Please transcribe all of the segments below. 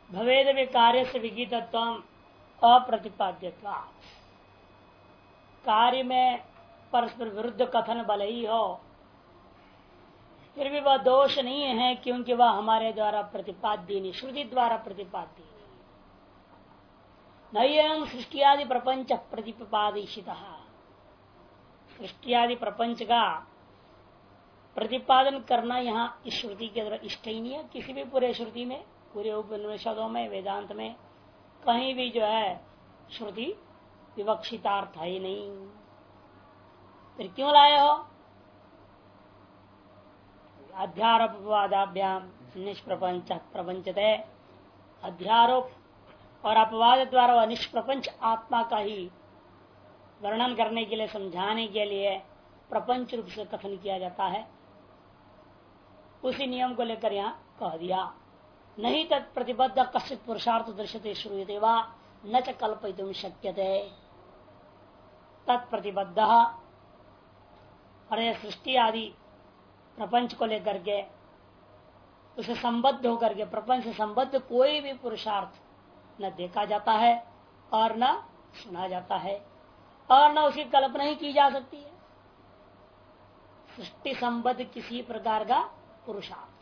भवेद में कार्य से विगीतत्व अप्रतिपाद्यत्वा। कार्य में परस्पर विरुद्ध कथन भले ही हो, फिर भी वह दोष नहीं है, क्योंकि वह हमारे द्वारा प्रतिपाद्य नहीं, श्रुति द्वारा प्रतिपाद्य नहीं। हम सृष्टि आदि प्रपंच प्रतिपादित, सृष्टि आदि प्रपंच का प्रतिपादन करना यहाँ इस श्रुति के द्वारा इष्ट ही नहीं है। किसी भी पूरे श्रुति में, पूरे उपनिषदों में, वेदांत में कहीं भी जो है श्रुति विवक्षितार्थ है ही नहीं। फिर क्यों लाए हो? अध्यारोपवादाभ्याम निष्प्रपंच प्रपंचते। अध्यारोप और अपवाद द्वारा वह निष्प्रपंच आत्मा का ही वर्णन करने के लिए, समझाने के लिए प्रपंच रूप से कथन किया जाता है। उसी नियम को लेकर यहाँ कह दिया, नहीं तत्प्रतिबद्ध कश्चित पुरुषार्थ दृश्यते श्रूयते वा न च कल्पयितुम शक्यते। तत्प्रतिबद्ध और सृष्टि आदि प्रपंच को लेकर के उसे संबद्ध होकर के, प्रपंच से संबद्ध कोई भी पुरुषार्थ न देखा जाता है और न सुना जाता है और न उसकी कल्पना ही की जा सकती है। सृष्टि संबद्ध किसी प्रकार का पुरुषार्थ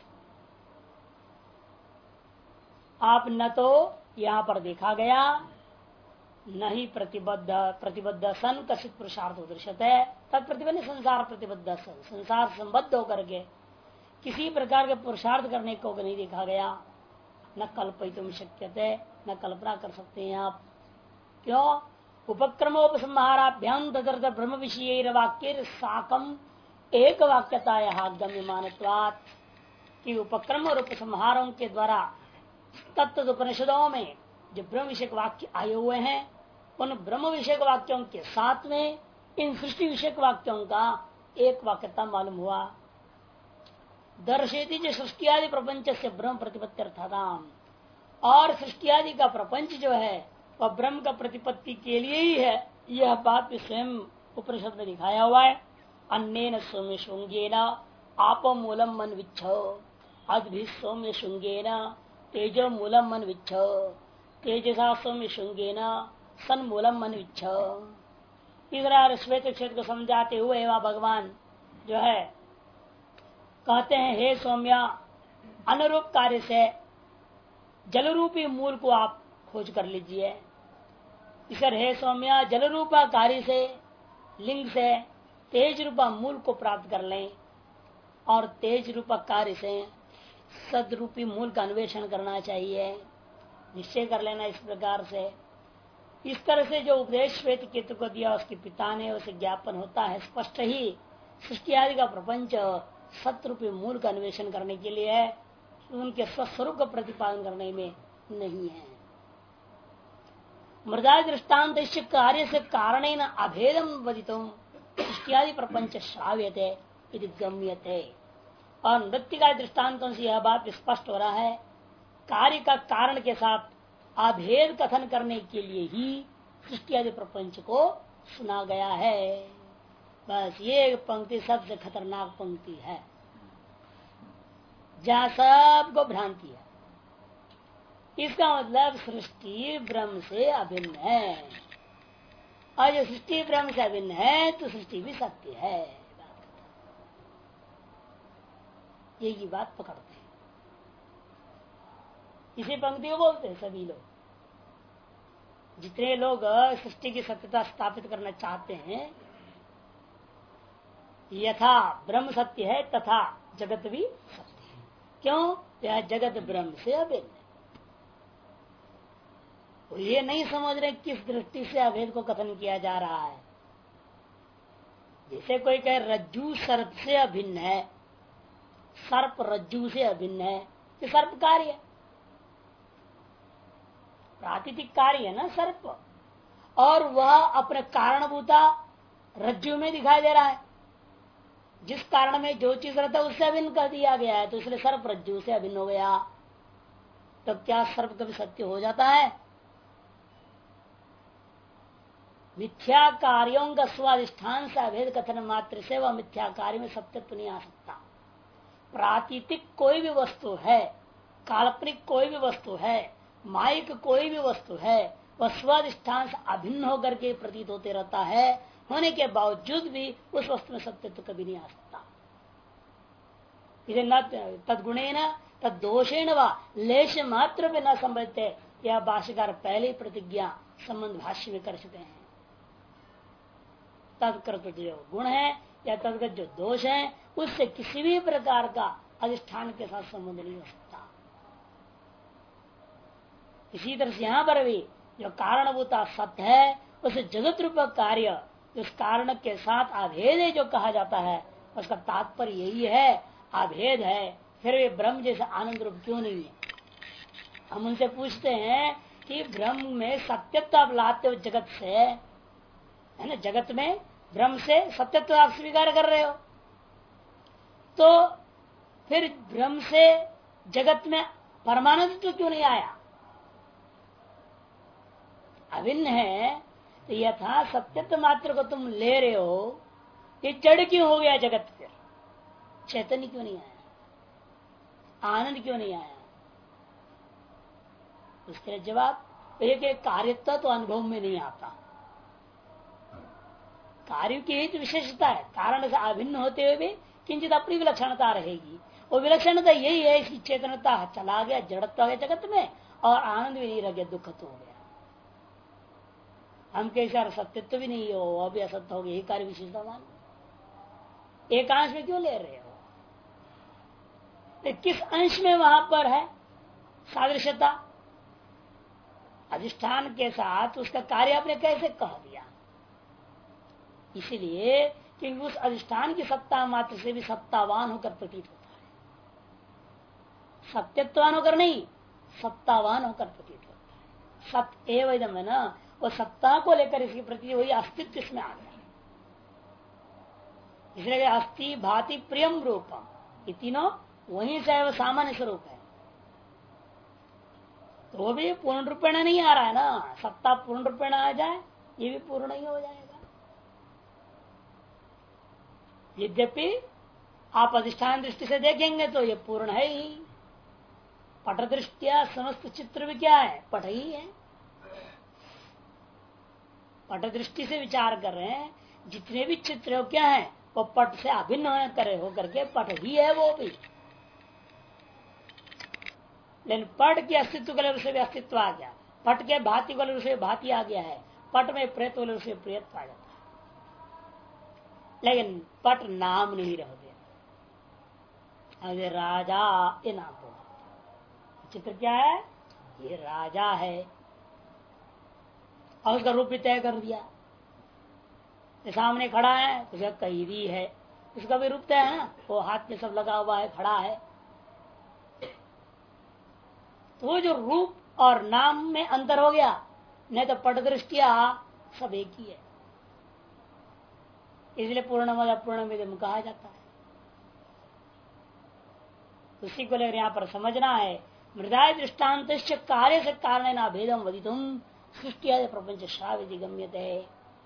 आप न तो यहाँ पर देखा गया, न ही प्रतिबद्ध सन कशित पुरुषार्थ दृश्यत है। तत्प्रतिबद्ध संसार प्रतिबद्ध सन, संसार संबद्ध होकर के किसी प्रकार के पुरुषार्थ करने को नहीं देखा गया। न कल्पयितुम शक्यते, न कल्पना कर सकते हैं आप। क्यों? उपक्रमोपसंहाराभ्याम तदर्थ ब्रह्म विषय वाक्य साकम एक वाक्यता गम्यमानत्वात् कि उपक्रम और उपसंहारों के द्वारा तत्व उपनिषदों में जो ब्रह्म विषयक वाक्य आए हुए हैं, उन ब्रह्म विषयक वाक्यों के साथ में इन सृष्टि विषयक वाक्यों का एक वाक्यता मालूम हुआ। दर्शेती जो सृष्टि आदि प्रपंच से ब्रह्म प्रतिपत्ति अर्थाताम, और सृष्टि आदि का प्रपंच जो है वह ब्रह्म का प्रतिपत्ति के लिए ही है। यह बात भी स्वयं उपनिषद में दिखाया हुआ है। अन्येन सौम्य शुंगेन आपो मूलम मन विच्छो अद्भि सौम्य शुंगेन तेजो मूलम मन विच्छो तेजसा सौम्य शुंगेन सन मूलम मन विच्छो। तीसरा श्वेत क्षेत्र को समझाते हुए वह भगवान जो है कहते हैं, हे सौम्या, अनुरूप कार्य से जल रूपी मूल को आप खोज कर लीजिए। इधर हे सौम्या, जल रूपा कार्य से, लिंग से तेज रूपा मूल को प्राप्त कर लें और तेज रूपा कार्य से सदरूपी मूल का अन्वेषण करना चाहिए। निश्चय कर लेना इस प्रकार से। इस तरह से जो उपदेश श्वेत केतु को दिया उसके पिता ने, उसे ज्ञापन होता है स्पष्ट ही सृष्टि आदि का प्रपंच सतरूपी मूल का अन्वेषण करने के लिए है, उनके स्वस्वरूप का प्रतिपादन करने में नहीं है। मृदा दृष्टान्त कार्य से कारण अभेदम वदितुम सृष्टि आदि प्रपंच श्राव्यते इति गम्यते। और नृत्य का दृष्टान्तों से यह बात स्पष्ट हो रहा है, कार्य का कारण के साथ अभेद कथन करने के लिए ही सृष्टि आदि प्रपंच को सुना गया है। बस ये पंक्ति सबसे खतरनाक पंक्ति है, जहाँ सबको भ्रांति है। इसका मतलब सृष्टि ब्रह्म से अभिन्न है, और जो सृष्टि ब्रह्म से अभिन्न है तो सृष्टि भी सत्य है। यही बात पकड़ते हैं, इसी पंक्ति को बोलते हैं सभी लोग। जितने लोग सृष्टि की सत्यता स्थापित करना चाहते हैं, यथा ब्रह्म सत्य है तथा जगत भी सत्य है। क्यों? यह जगत ब्रह्म से अभिन्न है। ये नहीं समझ रहे किस दृष्टि से अभेद को कथन किया जा रहा है। जैसे कोई कहे रज्जू सर्प से अभिन्न है, सर्प रज्जू से अभिन्न है, ये सर्प कार्य है, प्राकृतिक कार्य है ना सर्प, और वह अपने कारणभूता रज्जु में दिखाई दे रहा है। जिस कारण में जो चीज रहता है उससे अभिन्न कर दिया गया है, तो इसलिए सर्प रज्जु से अभिन्न हो गया। तो क्या सर्प कभी सत्य हो जाता है? मिथ्या कार्यों का स्वाधिष्ठान से अभेद कथन मात्र से वह मिथ्या कार्य में सत्यत्व नहीं आ सकता। प्रातीतिक कोई भी वस्तु है, काल्पनिक कोई भी वस्तु है, माइक कोई भी वस्तु है वह स्वाधिष्ठान से अभिन्न होकर के प्रतीत होते रहता है, होने के बावजूद भी उस वस्तु में सत्यत्व कभी नहीं आ सकता। इसे न तदगुणे न तद दोषेण व लेश मात्र में न संभलते, यह भाष्यकार पहले ही प्रतिज्ञा संबंध भाष्य में कर चुके हैं। तत्कृत जो गुण है या तदगत जो दोष है उससे किसी भी प्रकार का अधिष्ठान के साथ संबंध नहीं हो सकता। इसी तरह से यहाँ पर भी जो कारणभूता सत्य है उस जगत रूप कार्य उस कारण के साथ अभेद है जो कहा जाता है, उसका तात्पर्य यही है अभेद है, फिर भी ब्रह्म जैसे आनंद रूप क्यों नहीं है। हम उनसे पूछते हैं कि ब्रह्म में सत्यत्व आप लाते हो जगत से, है ना, जगत में ब्रह्म से सत्यत्व आप स्वीकार कर रहे हो, तो फिर ब्रह्म से जगत में परमानंद क्यों नहीं आया। अभिन्न है तो यथा सत्यत्व मात्र को तुम ले रहे हो, ये जड़ क्यों हो गया जगत, फिर चैतन्य क्यों नहीं आया, आनंद क्यों नहीं आया। उसके लिए जवाब एक कार्यत्व तो अनुभव में नहीं आता। कार्य की ही तो विशेषता है, कारण से अभिन्न होते हुए भी किंचित अपनी विलक्षणता रहेगी। वो विलक्षणता यही है, इसकी चेतनता चला गया, जड़त्व हो गया जगत में और आनंद भी नहीं रह गया, दुख तो हो गया। हम कैसे सत्यत्व भी नहीं हो, वह भी असत्य हो गया, यही कार्य विशेषता मान एक अंश में क्यों ले रहे हो, किस अंश में वहां पर है सादृश्यता। अधिष्ठान के साथ उसका कार्य आपने कैसे कह दिया, इसलिए कि उस अधिष्ठान की सत्ता मात्र से भी सत्तावान होकर प्रतीत होता है, सत्यत्वान होकर नहीं सत्तावान होकर प्रतीत होता है। सत्य एवं इदम है ना, वो सत्ता को लेकर इसकी प्रतीत वही अस्तित्व इसमें आ गया, इसलिए अस्थि भाति प्रियम रूपम, ये तीनों वहीं से वो सामान्य स्वरूप है। तो वो भी पूर्ण रूपेण नहीं आ रहा है ना, सत्ता पूर्ण रूपेण आ जाए ये भी पूर्ण ही हो जाएगा। यद्यपि आप अधिष्ठान दृष्टि से देखेंगे तो ये पूर्ण है ही, पट दृष्टिया समस्त चित्र भी क्या है, पट ही है। पट दृष्टि से विचार कर रहे हैं, जितने भी चित्र हो क्या है वो पट से अभिन्न करे होकर के पट ही है वो भी। लेकिन पट के अस्तित्व के लिए भी अस्तित्व आ गया, पट के भांति को ले भांति आ गया है, पट में प्रेत को ले प्रेत आ जाता है, लेकिन पट नाम नहीं रह गया। अरे राजा ये नाम बोला, चित्र क्या है, ये राजा है और उसका रूप भी तय कर दिया। सामने खड़ा है उसका कैदी है, उसका भी रूप तय है ना, वो हाथ में सब लगा हुआ है, खड़ा है। तो वो जो रूप और नाम में अंतर हो गया, नहीं तो पट दृष्टिया सब एक ही है, इसलिए पूर्णमद पूर्णमिदम कहा जाता है। उसी को लेकर यहाँ पर समझना है, मृदाय दृष्टान्त कार्य से कारण न भेदम वदितुम सृष्टि आदि प्रपंच श्राविधि गम्यते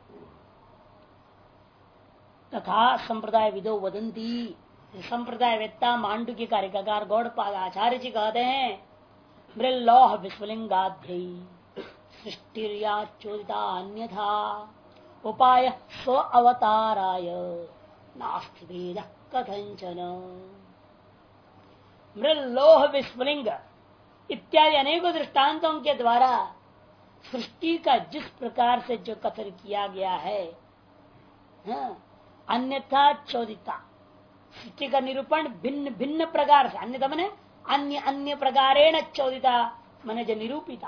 तथा संप्रदाय विदो वदंती। संप्रदाय वेत्ता मांडू के कार्यकार गौड़पाद आचार्य जी कहते हैं, मृल्लोह विस्फुलिंगाध्य सृष्टिर्याचोदिता अन्यथा उपाय स्व अवताराय नास्ति भेद कथंचन। मृल्लोह विस्फुलिंग इत्यादि अनेकों दृष्टांतों के द्वारा सृष्टि का जिस प्रकार से जो कथन किया गया है, अन्यथा चोदिता, सृष्टि का निरूपण भिन्न भिन्न प्रकार से, अन्यथा मने अन्य अन्य प्रकारेण चोदिता मने जो निरूपिता,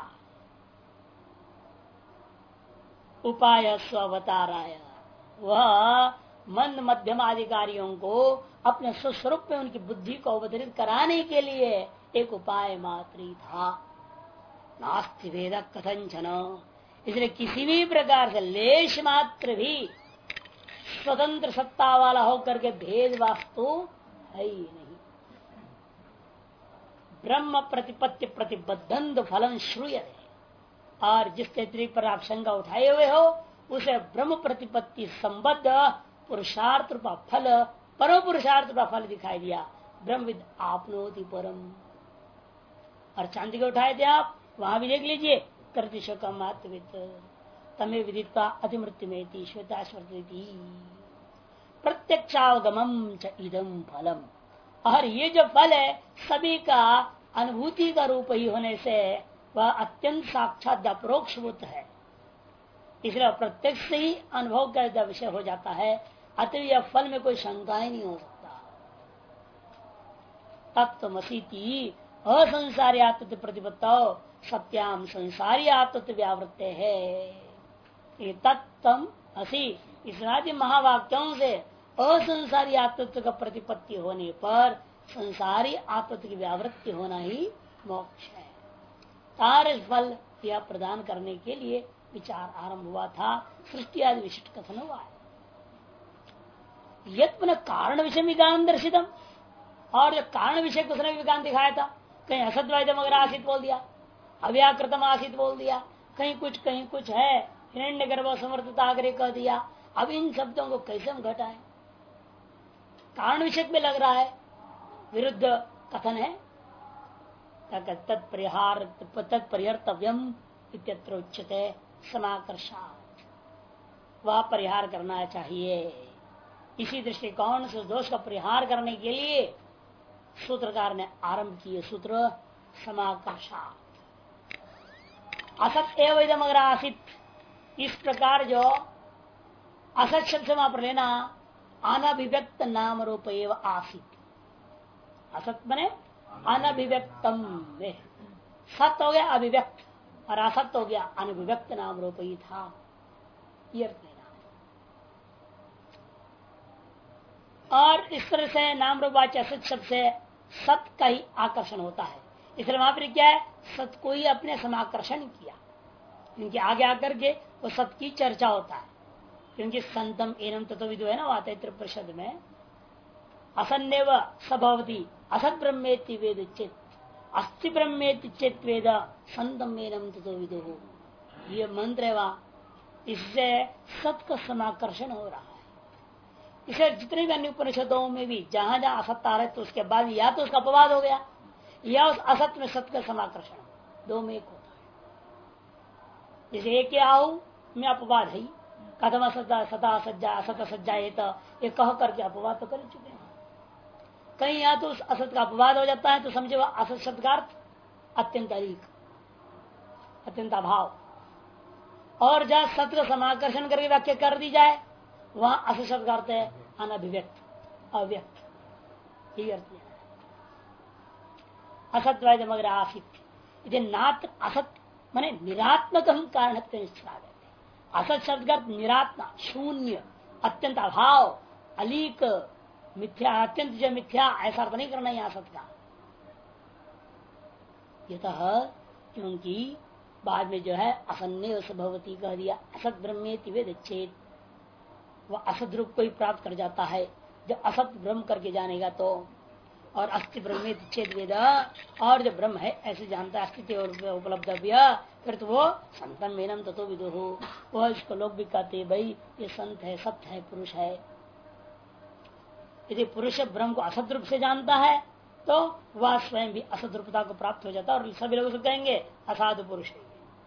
उपाय स्वअवताराय, वह मंद मध्यम अधिकारियों को अपने स्वस्वरूप में उनकी बुद्धि को अवतरित कराने के लिए एक उपाय मात्र ही था। नास्ति भेद कथंचन, इसलिए किसी भी प्रकार से लेश मात्र भी स्वतंत्र सत्ता वाला होकर के भेद वास्तु है ही नहीं। ब्रह्म प्रतिपत्ति प्रतिबद्धंद फलन श्रूयते, और जिस तैतृक पर आप शंका उठाए हुए हो उसे ब्रह्म प्रतिपत्ति संबद्ध पुरुषार्थ रूपा फल, परम पुरुषार्थ रूपा फल दिखाई दिया। ब्रह्मविद आपनोति परम, और चांदी को उठाए थे आप वहां भी देख लीजिए कर्तिशोकमात्वित तमे विदित्वा अतिमृत्यु में श्वेताश्वती प्रत्यक्षावगमम च इदम फलम। और ये जो फल है सभी का अनुभूति का रूप ही होने से वह अत्यंत साक्षात अपरोक्षभूत है, इसलिए प्रत्यक्ष से ही अनुभव का विषय हो जाता है। अतः यह फल में कोई शंका ही नहीं हो सकता। तत्वमसीति असंसारी आत्म प्रतिपत्ताओ सत्याम संसारी आत्म व्यावृत्ते है। तत्व असी इस महावाक्यों से असंसारी आत्मत्व का प्रतिपत्ति होने पर संसारी आत्मत्व की व्यावृत्ति होना ही मोक्ष है। तार फल यह प्रदान करने के लिए विचार आरंभ हुआ था, सृष्टि आदि विशिष्ट कथन हुआ है। यद पुनः कारण विषय विज्ञान दर्शितम, और जो कारण विषय को विज्ञान दिखाया था, कहीं असद्वैतम अगर आसित बोल दिया, अव्याकृतम आसित बोल दिया, कहीं कुछ है, हिरण्य गर्भ समर्थता आग्रह कह दिया। अब इन शब्दों को कैसे हम घटाएं? कारण विषय में लग रहा है विरुद्ध कथन है। तत्परिहर्तव्यम इत्यत्र उच्यते समाकर्षात्, वह परिहार करना चाहिए। इसी दृष्टिकोण से दोष का परिहार करने के लिए सूत्रकार ने आरंभ किए सूत्र समाकर्षात्। असत एवं इदम अगर आसित, इस प्रकार जो असत शब्द से वहां पर लेना अनभिव्यक्त नाम रूप एवं आसित। असत बने अनभिव्यक्तम में, सत हो गया अभिव्यक्त और असत हो गया अनभिव्यक्त नाम रूप ही था, ये अर्थ लेना। और इस तरह से नाम रूपवाच्य असत शब्द से सत का ही आकर्षण होता है, इसलिए वहां पर क्या है, सत को ही अपने समाकर्षण किया, क्योंकि आगे आकर के वो सत की चर्चा होता है। क्योंकि संतम एनम तत्व विदो है ना, वहां तैतृ परिषद में असन्नेव सभवती असत ब्रह्मेति वेद चेत अस्ति ब्रह्मेति चेत वेद संतम एनम तत्व विदो, ये मंत्र है वहां, इससे सत का समाकर्षण हो रहा है। इसे जितने भी अन्य उपनिषदों में भी जहां जहां असत आ रहे तो उसके बाद या तो उसका अपवाद हो गया या उस असत में सत का समाकर्षण, दो में एक होता है। जैसे एक आहु में अपवाद है, कदम सदा सदा सज्जा असत सज्जा, ये कह करके अपवाद तो कर चुके हैं। कहीं या तो उस असत का अपवाद हो जाता है तो समझे वह असत शब्द का अर्थ अत्यंत अधिक, अत्यंत अभाव, और जहां सत्य का समाकर्षण करके व्याख्या कर दी जाए वहां असत शब्द का अर्थ है अनभिव्यक्त, अव्यक्त, यही अर्थ है। असत मगर आसित नात्र असत माने निरात्मक हम कारण असत शब्द का निरात्मा, शून्य, अत्यंत अभाव, अलीक, मिथ्या, अत्यंत जो मिथ्या, ऐसा अर्थ नहीं करना है असत का। यतः क्योंकि बाद में जो है असन्ने भगवती कह दिया, असत ब्रह्मेति वेद चेत, वह असत रूप को ही प्राप्त कर जाता है जब असत ब्रह्म करके जानेगा तो। और अस्थि ब्रह्मेति चेत वेद, और जो ब्रह्म है ऐसे जानता है, अस्तित्व उपलब्धव्य, फिर तो वो संतम मेनम ततो विदु हो, वह इसको लोग भी कहते भाई ये संत है, सत्य है, पुरुष है। यदि पुरुष ब्रह्म को असत रूप से जानता है तो वह स्वयं भी असत रूपता को प्राप्त हो जाता है और सभी लोग उसको कहेंगे असाधु पुरुष है।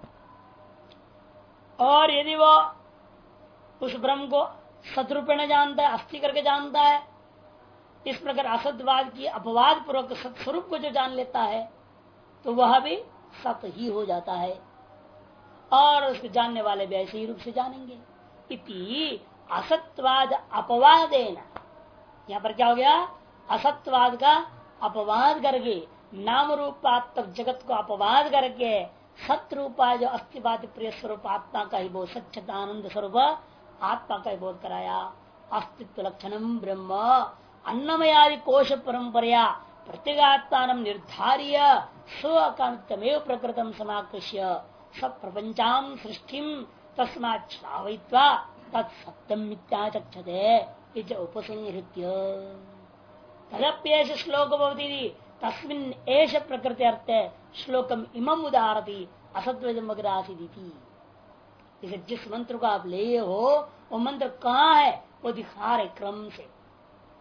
और यदि वो उस ब्रह्म को सतरूपेण जानता है, अस्थि करके जानता है, इस प्रकार असतवाद की अपवाद पूर्वक सत्स्वरूप को जो जान लेता है तो वह भी सत ही हो जाता है, और उसको जानने वाले भी ऐसे ही रूप से जानेंगे। इति असत्वाद अपवादेन, यहाँ पर क्या हो गया, असत्वाद का अपवाद करके, नाम रूपात्मक जगत को अपवाद करके सत्रूपा जो अस्तिवाद प्रिय स्वरूप आत्मा का ही बोध, सच्चिदानंद स्वरूप आत्मा का ही बोध कराया। अस्तित्व लक्षणम ब्रह्म अन्नमयादि कोश परंपरया प्रत्यगात्मान निर्धार्य स्वकामितमेव प्रकृतम समाकृष्य सब प्रपंचाम सृष्टिम तस्मात् श्रावयित्वा तत्सत्यम मिथ्याचक्षते उपसंहृत्य तदप्येष श्लोक भवति तस्मिन् एष प्रकृति अर्थ श्लोकम इमम उदाहरति असद्वैतमग्रासीदिति। इसे जिस मंत्र को आप ले हो वो मंत्र कहाँ है वो दिखा रहे क्रम से।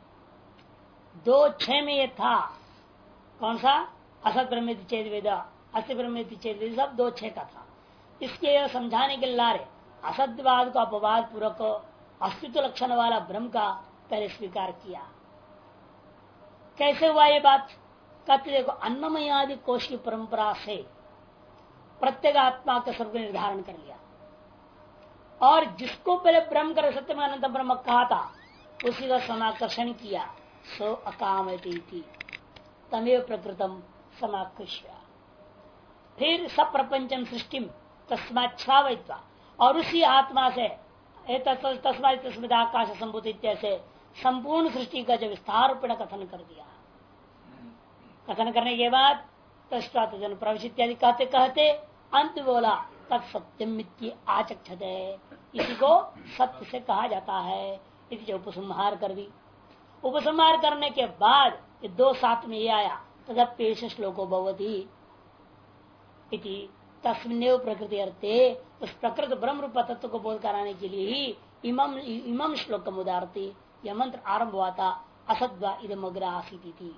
2:6 में ये था, कौन सा, असत ब्रह्मेति चेद वेद अस्थि ब्रह्म चेत सब 2-6 का था। इसके समझाने के लिए ला रहे असत्यवाद को अपवाद पूर्वक अस्तित्व लक्षण वाला ब्रह्म का पहले स्वीकार किया। कैसे हुआ ये बात? कहते देखो अन्नमय आदि कोश की परंपरा से प्रत्येक आत्मा का सबको निर्धारण कर लिया और जिसको पहले ब्रह्म कर सत्यम अनंत ब्रह्म कहा था उसी का समाकर्षण किया। सो अकामती तमेव प्रकृतम समाकृष्य। फिर सब प्रपंचम सृष्टि तस्माच्छ्रावित्वा और उसी आत्मा से तस्मात् आकाश संभूत इत्यादि संपूर्ण सृष्टि का जो विस्तार रूपेण कथन कर दिया। कथन करने के बाद तस्वात्जन प्रवेश इत्यादि कहते कहते अंत बोला तत्सत्यम आचक्षते, इसी को सत्य से कहा जाता है। इसी जो उपसंहार कर दी। उपसंहार करने के बाद 2 साथ में ये आया तथा पेश श्लोको भवती इति तस्मिन्नेव प्रकृति अर्थे, उस प्रकृत ब्रह्म रूप तत्व को बोध कराने के लिए ही इमम श्लोकम उदारती यह मंत्र आरंभ हुआ था। असद्वा इदम अग्र आसीती थी।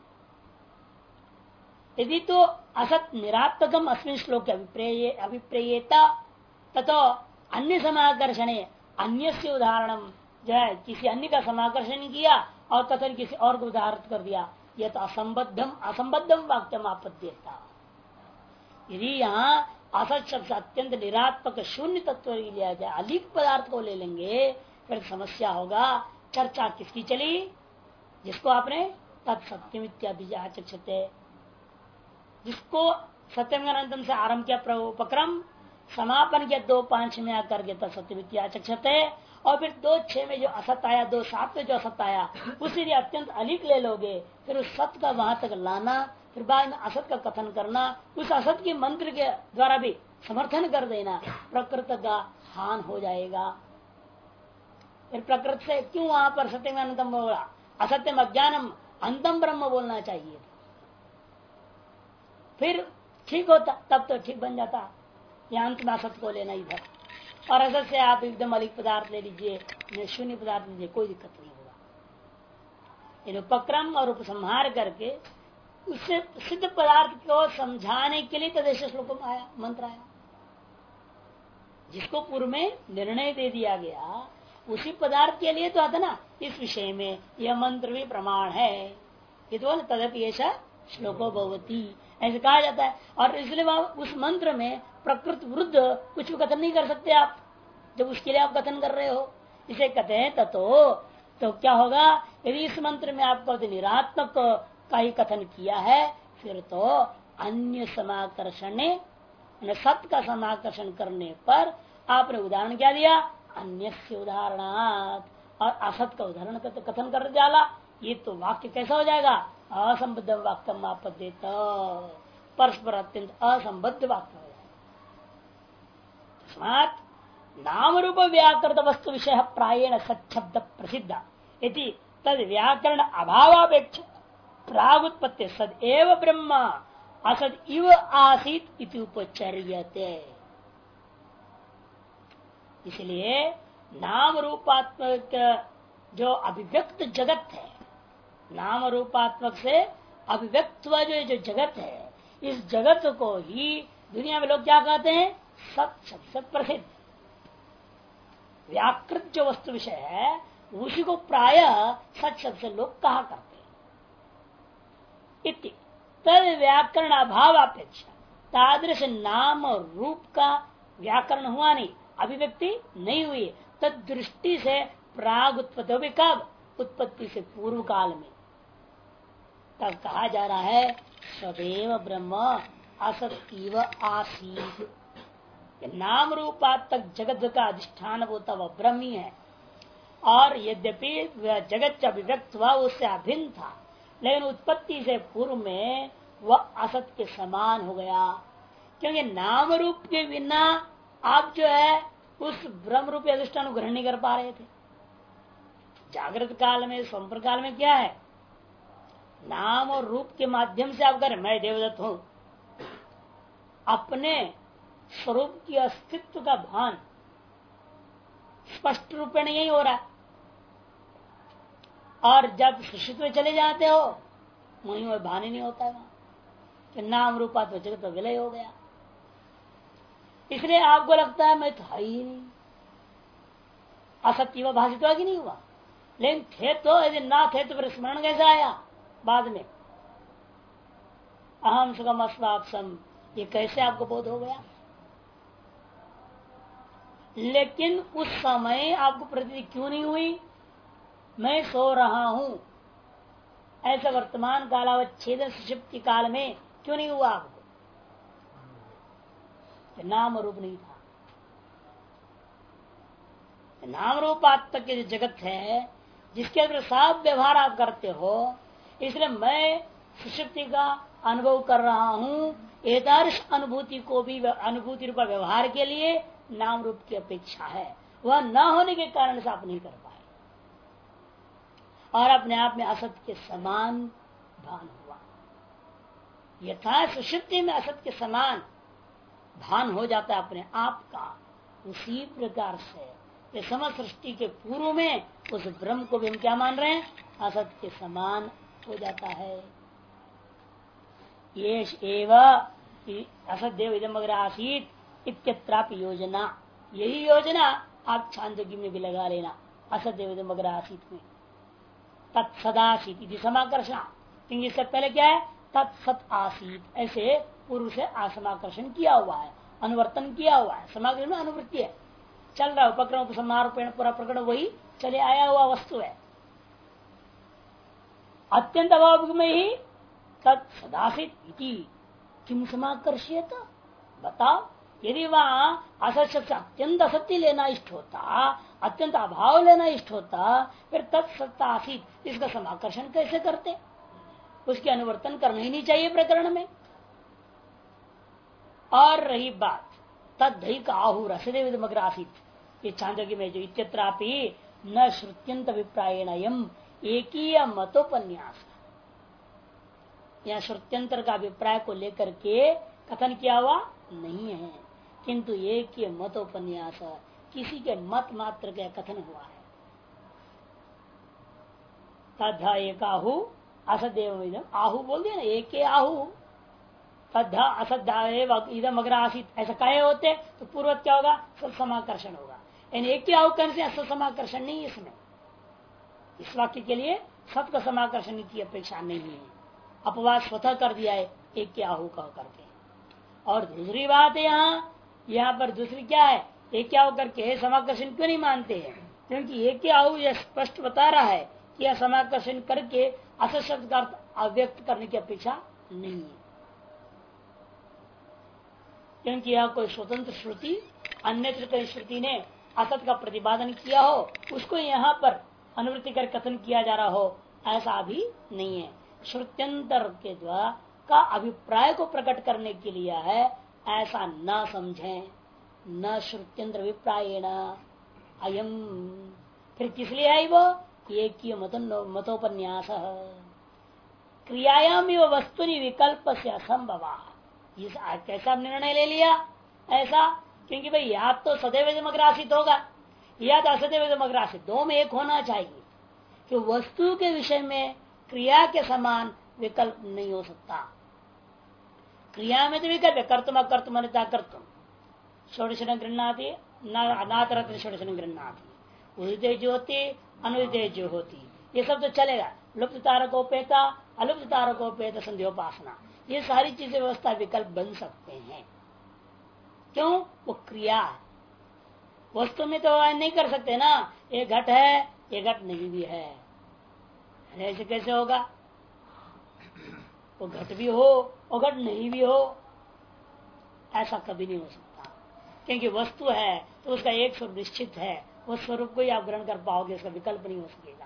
यदि तो असत निरात्मकम अस्मिन श्लोक अभिप्रेयता तथा अन्य समाकर्षण अन्य से उदाहरण जो है किसी अन्य का समाकर्षण किया और तथा किसी और को उदाहरण कर दिया, यह तो असंबद्धम वाक्यम आपत्तिता। यदि यहाँ असत शब्द अत्यंत निरात्मक शून्य तत्व लिया जाए, अलिक पदार्थ को ले लेंगे, फिर समस्या होगा। चर्चा किसकी चली? जिसको आपने तत्सत्यम इत्यादि जिसको सत्यम अनंतम से आरंभ किया उपक्रम, समापन किया 2-5 में आकर के तत्सत्यम इत्याचक्षते, और फिर 2-6 में जो असत आया, 2-7 में जो असत आया, उसी लिए अत्यंत अलिक ले लोगे, फिर उस सत्य का वहां तक लाना, फिर बाद में असत का कथन करना, उस असत के मंत्र के द्वारा भी समर्थन कर देना, प्रकृत का हान हो जाएगा। फिर प्रकृति से क्यों वहां पर सत्यम अनंतम बोला? असत्यम अज्ञानम अंतम ब्रह्म बोलना चाहिए। फिर ठीक होता, तब तो ठीक बन जाता। या अंत में असत को लेना इधर, और असत से आप एकदम अलिक पदार्थ ले लीजिए, शून्य पदार्थ लीजिए, कोई दिक्कत नहीं होगा। इन उपक्रम और उपसंहार करके उससे सिद्ध पदार्थ को समझाने के लिए तदेश श्लोक आया, मंत्र आया, जिसको पूर्व में निर्णय दे दिया गया उसी पदार्थ के लिए तो आता ना। इस विषय में यह मंत्र भी प्रमाण है। ये तो तदपि ऐसा श्लोको भवती ऐसे कहा जाता है। और इसलिए उस मंत्र में प्रकृति विरुद्ध कुछ भी कथन नहीं कर सकते आप, जब उसके लिए आप कथन कर रहे हो। इसे कहते हैं तो क्या होगा? यदि इस मंत्र में आपको निरात्मक का ही कथन किया है, फिर तो अन्य समाकर्षण सत्य का समाकर्षण करने पर आपने उदाहरण क्या दिया? अन्य उदाहरणात्, और असत का उदाहरण कथन कर डाला। ये तो वाक्य कैसा हो जाएगा? असंबद्ध वाक्यम आपद्येत, परस्पर अत्यंत असंबद्ध वाक्य हो जाएगा। नाम रूप व्याकृत वस्तु विषय प्रायेण सच्छब्द प्रसिद्ध इति तद व्याकरण अभावापेक्ष प्रागुत्पत्ति सद एव ब्रह्म असद इव आसीत इति उपचर्यते। इसलिए नाम रूपात्मक जो अभिव्यक्त जगत है, नाम रूपात्मक से अभिव्यक्त हुआ जो जगत है, इस जगत को ही दुनिया में लोग क्या कहते हैं? सत शब्द से प्रसिद्ध व्याकृत जो वस्तु विषय है उसी को प्राय सत शब्द से लोग कहा करते हैं। इति तद व्याकरण अभाव अपेक्षा तादृश नाम रूप का व्याकरण हुआ नहीं, अभिव्यक्ति नहीं हुई, तद दृष्टि से प्राग उत्पत्ति कब? उत्पत्ति से पूर्व काल में। तब कहा जा रहा है सदैव ब्रह्म असत्व आसीत। नाम रूपात्मक जगत का अधिष्ठान होता वह ब्रह्म ही है, और यद्यपि वह जगत अभिव्यक्त हुआ उससे अभिन्न था, लेकिन उत्पत्ति से पूर्व में वह असत के समान हो गया। क्योंकि नाम रूप के बिना आप जो है उस ब्रह्म रूपी अधिष्ठान ग्रहण नहीं कर पा रहे थे। जागृत काल में, स्वप्न काल में क्या है? नाम और रूप के माध्यम से आप करें मैं देवदत्त हूं, अपने स्वरूप की अस्तित्व का भान स्पष्ट रूप में नहीं हो रहा है। और जब सुषुप्ति में चले जाते हो वहीं वह भान ही नहीं होता है। कि नाम रूपात जगत तो विलय हो गया। इसलिए आपको लगता है मैं तो है ही नहीं, असत्य व भाषित हुआ कि नहीं हुआ? लेकिन थे तो, यदि ना थे तो फिर स्मरण कैसे आया बाद में? अहम सुगम अस्वापसम, ये कैसे आपको बोध हो गया? लेकिन उस समय आपको प्रतीति क्यों नहीं हुई? मैं सो रहा हूं ऐसा वर्तमान कालावच्छेद सुषुप्ति काल में क्यों नहीं हुआ आपको? नाम रूप नहीं था। नाम रूपात्मक के जो जगत है जिसके अंदर साफ व्यवहार आप करते हो, इसलिए मैं सुषुप्ति का अनुभव कर रहा हूं। एतादृश अनुभूति को भी अनुभूति रूप व्यवहार के लिए नाम रूप की अपेक्षा है। वह न होने के कारण से आप नहीं कर पाए और अपने आप में असत के समान भान हुआ। यथा सुषुप्ति में असत के समान भान हो जाता है अपने आप का, उसी प्रकार से ये समस्त सृष्टि के पूर्व में उस ब्रह्म को भी हम क्या मान रहे हैं? असत के समान हो जाता है। ये असत देव इदम अग्र आसीत इत्यत्रापि योजना, यही योजना आप छांदोग्य में भी लगा लेना। असत देव इदम अग्र आसीत में तत्सदासीत इति समाकर्षण, क्योंकि इससे पहले क्या है? तत्सत आसीत, ऐसे पूर्व से असमाकर्षण किया हुआ है, अनुवर्तन किया हुआ है। समाकर्षण में अनुवृत्ति है, चल रहा है उपक्रम उपसंहार पूरा प्रकरण वही चले आया हुआ वस्तु है। अत्यंत अभाव में ही तत्सदासित किम समाकर्षित, बताओ यदि वहां असत से अत्यंत असत्य लेना इष्ट होता, अत्यंत अभाव लेना इष्ट होता, फिर तत्सत्तासित इसका समाकर्षण कैसे करते? उसके अनुवर्तन करना ही नहीं चाहिए प्रकरण में। और रही बात तद्धि का आहु रसदेव मग्रासित, ये चांदोग्य में जो इत्यत्रापि न श्रुत्यंत अभिप्रायण एक ही मतोपन्यास, यह श्रुत्यंतर का अभिप्राय को लेकर के कथन किया हुआ नहीं है, किंतु एक ही मतोपन्यास किसी के मत मात्र का कथन हुआ है। तद्धा एक आहु असदेव, आहु बोल दिया ना, एक आहु तद्धा असद्धा इदम अग्र आसित, ऐसा कहे होते तो पूर्व क्या होगा? सब समाकर्षण होगा। यानी एक ही आहु करने से असत समाकर्षण नहीं है इसमें। इस वाक्य के लिए सत का समाकर्षण की अपेक्षा नहीं है, अपवाद स्वतः कर दिया है एक के आहु कह करके। और दूसरी बात है यहाँ पर दूसरी क्या है? एक क्या करके समाकर्षण क्यों नहीं मानते हैं? क्योंकि एक के आहु यह स्पष्ट बता रहा है कि यह समाकर्षण करके असत शब्द का अर्थ अव्यक्त करने की अपेक्षा नहीं है, क्योंकि यह कोई स्वतंत्र श्रुति अन्यत्र कई श्रुति ने असत का प्रतिपादन किया हो उसको यहाँ पर अनुवृत्ति कर कथन किया जा रहा हो, ऐसा भी नहीं है। श्रुत्यंतर के द्वारा का अभिप्राय को प्रकट करने के लिए है, ऐसा न समझें। न श्रुत्यंत्र अभिप्रायण अयम, फिर किस लिए है वो? एक ही मतोपन्यास क्रियायाम एवं वस्तुनि विकल्प से असंभव। इस कैसा निर्णय ले लिया ऐसा? क्योंकि भाई या तो सदैव मग्रासित होगा या तो असदैव मग्रासित, दो में एक होना चाहिए कि वस्तु के विषय में क्रिया के समान विकल्प नहीं हो सकता। क्रिया में तो विकल्प है, कर्तुम अकर्तुम अनिता कर्तुम, षोडशन गृहणाति नातरत्र षोडशन गृहणाति, उदित जो होती अनुदित जो होती, ये सब तो चलेगा। लुप्त तारकोपेता अलुप्त तारकोपेता संध्योपासना, ये सारी चीजें व्यवस्था विकल्प बन सकते हैं। क्यों? वो क्रिया है, वस्तु में तो नहीं कर सकते ना। ये घट है, ये घट नहीं भी है, ऐसे कैसे होगा? वो घट भी हो और घट नहीं भी हो, ऐसा कभी नहीं हो सकता। क्योंकि वस्तु है तो उसका एक स्वरूप निश्चित है, उस स्वरूप को ही आप ग्रहण कर पाओगे, इसका विकल्प नहीं हो सकेगा।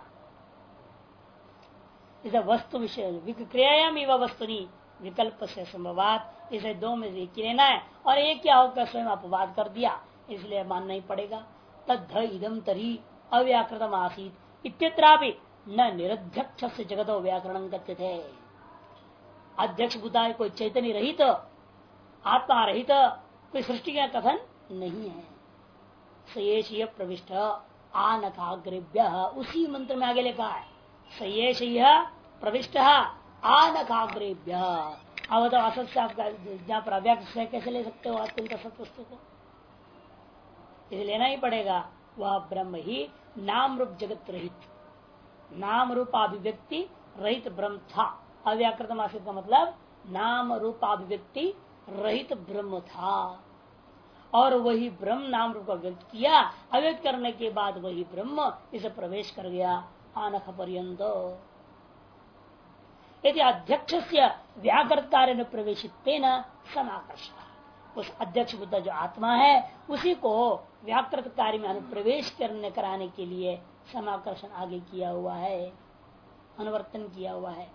इसे वस्तु विषय क्रियायाम एवं वस्तुनि विकल्प से संभवात, इसे दो में से एक लेना है और एक क्या होगा स्वयं अपवाद कर दिया, इसलिए मानना ही पड़ेगा। तद्ध इदम तरी अव्याकृतम आसीत इत्यत्रापि न निरध्यक्ष से जगतो व्याकरण करते थे। अध्यक्ष बुद्धा कोई चैतन्य रहित आत्मा रहित कोई सृष्टि का कथन नहीं है। सयेश प्रविष्ट आनकाग्रेभ्य, उसी मंत्र में आगे लिखा है सयेश प्रविष्ट आनकाग्रेभ्य, अब बताओ असत से आपका जहाँ पर अव्यक्त से कैसे ले सकते हो अत्यंत असत वस्तु को? इसे लेना ही पड़ेगा। वह ब्रह्म ही नाम रूप जगत रहित, नाम रूपाभिव्यक्ति रहित ब्रह्म था। अव्याकृत आसित का मतलब नाम रूपाभिव्यक्ति रहित ब्रह्म था, और वही ब्रह्म नाम रूप का व्यक्त किया। अव्यक्त करने के बाद वही ब्रह्म इसे प्रवेश कर गया आनख पर्यंत। यदि अध्यक्ष से व्याकृत कार्य प्रवेशित न समाकर्षण, उस अध्यक्ष बुद्ध जो आत्मा है उसी को व्याकृत कार्य में अनुप्रवेश कराने के लिए समाकर्षण आगे किया हुआ है, अनुवर्तन किया हुआ है।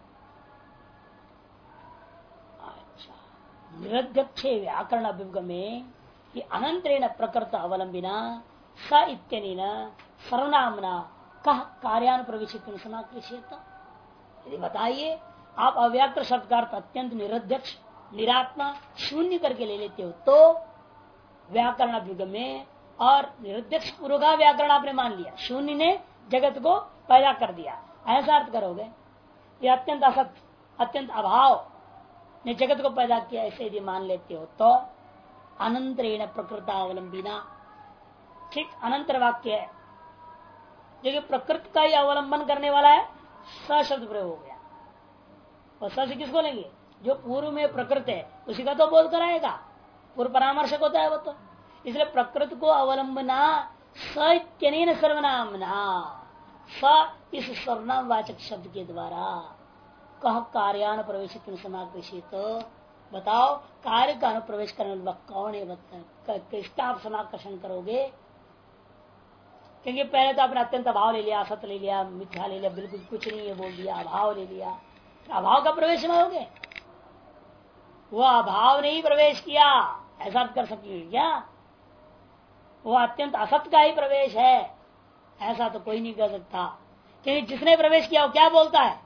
अच्छा, निरध्यक्ष व्याकरण अभिगमे कि अनंतरेण प्रकृत अवलंबिना स इत्यनेन सर्वनामना कह कार्यानुप्रवेशित समाकृष्येत। यदि बताइए आप अव्याकृत शब्द का अर्थ अत्यंत निरध्यक्ष निरात्मा शून्य करके ले लेते हो तो व्याकरण अभिगम में और निरध्यक्ष पूर्व का व्याकरण आपने मान लिया, शून्य ने जगत को पैदा कर दिया, ऐसा अर्थ करोगे। ये अत्यंत असत अत्यंत अभाव ने जगत को पैदा किया, ऐसे यदि मान लेते हो तो अनंतरेण प्रकृतावलंबिना, ठीक अनंतर वाक्य है जो कि प्रकृति का ही अवलंबन करने वाला है। स शब्द प्रयोग हो गया, और स से किसको लेंगे? जो पूर्व में प्रकृति है उसी का तो बोध कराएगा, पूर्व परामर्शक होता है वो तो। इसलिए प्रकृति को अवलंबना सत्यनेन सर्वनामना, स इस सर्वनाम वाचक शब्द के द्वारा कह कार्यान प्रवेशित समाकृषित। बताओ कार्य का अनुप्रवेश करने वाला कौन है? किसका आप समाकर्षण करोगे? क्योंकि पहले तो आपने अत्यंत अभाव ले लिया, असत ले लिया, मिथ्या ले लिया, बिल्कुल कुछ नहीं है बोल दिया, अभाव ले लिया। अभाव का प्रवेश में होगे, वह अभाव ने ही प्रवेश किया, ऐसा कर सकती क्या? वह अत्यंत असत का ही प्रवेश है, ऐसा तो कोई नहीं कर सकता। क्योंकि जिसने प्रवेश किया वो क्या बोलता है?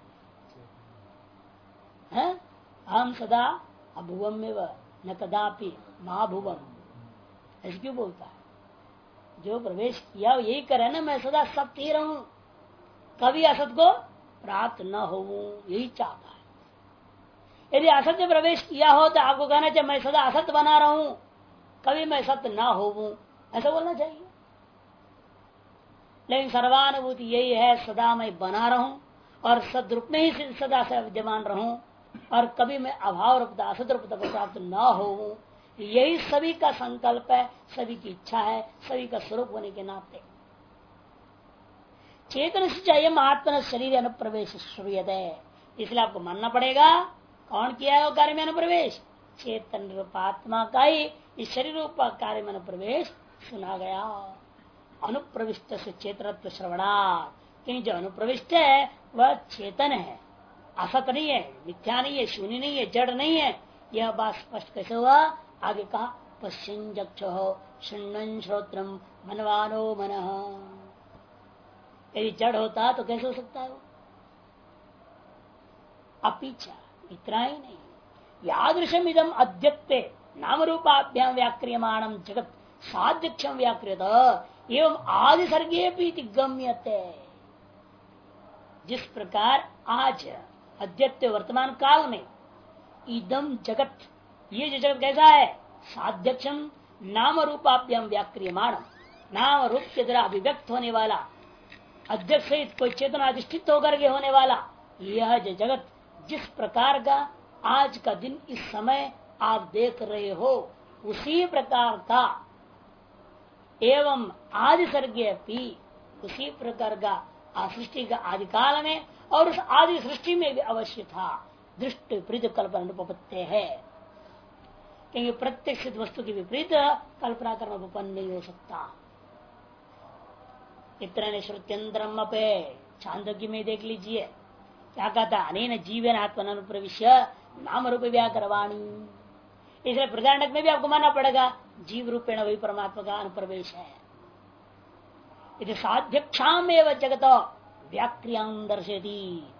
हम सदा अभुवम में न कदापि महाभुवम, ऐसे क्यों बोलता है? जो प्रवेश किया वो यही करे ना, मैं सदा सत्य ही रहूं, कभी असत को प्राप्त न हो, यही चाहता है। यदि असत में प्रवेश किया हो तो आपको कहना चाहिए मैं सदा असत बना रहूं, कभी मैं सत्य न हो, ऐसा बोलना चाहिए। लेकिन सर्वानुभूति यही है, सदा मैं बना रहूं और सदरूप में ही सदा से विद्यमान रहूं, और कभी मैं अभाव रूपता असत रूपता को प्राप्त न हो। यही सभी का संकल्प है, सभी की इच्छा है, सभी का स्वरूप होने के नाते। चेतन से चाहिए आत्मन शरीर अनुप्रवेश श्रूयते, इसलिए आपको मानना पड़ेगा कौन किया है वो कार्य में अनुप्रवेश? चेतन रूपात्मा का ही इस शरीर रूप कार्य में अनुप्रवेश सुना गया। अनुप्रविष्ट से चेतनत्व श्रवणा, क्योंकि जो अनुप्रविष्ट है वह चेतन है, असत नहीं है, मिथ्या नहीं है, शून्य नहीं है, जड़ नहीं है। यह बात स्पष्ट कैसे हुआ? आगे कहा पश्चिम जक्षो शृण्वन् श्रोत्रम मनवानो मनः। यदि जड़ होता तो कैसे हो सकता है वो? अपीछा इतना ही नहीं, यादृशम इदम अद्यत्ते नाम रूपाभ्याम व्याक्रियमाणम जगत साध्यक्षम व्याक्रियत एवं आदि सर्गीय गम्यते। जिस प्रकार आज अद्यत्य वर्तमान काल में इदम जगत, ये जो जगत कैसा है? साध्यक्षम नाम रूपाभ्याम व्याक्रियमाण, नाम रूप के द्वारा अभिव्यक्त होने वाला, अध्यक्ष सहित कोई चेतना अधिष्ठित होकर के होने वाला यह जो जगत जिस प्रकार का आज का दिन इस समय आप देख रहे हो उसी प्रकार का, एवं आदि सर्गे भी उसी प्रकार का सृष्टि का आदि काल में और उस आदि सृष्टि में भी अवश्य था। दृष्टि विपरीत कल्पना अनुपत्य है, क्योंकि प्रत्येक सिद्ध वस्तु की विपरीत कल्पना करना उपन्न नहीं हो सकता। इतना श्रुत्यंतरम अपे छांदोग्य में देख लीजिए क्या कहता, अनेन जीवन आत्मन प्रविश्य नाम रूप व्याकरवाणी। इसलिए प्रधानक में भी आपको मानना पड़ेगा जीव रूपेण वही परमात्मा का अनुप्रवेश है। यदि साध्यक्षाम एवं जगत व्याक्रिया दर्शेती,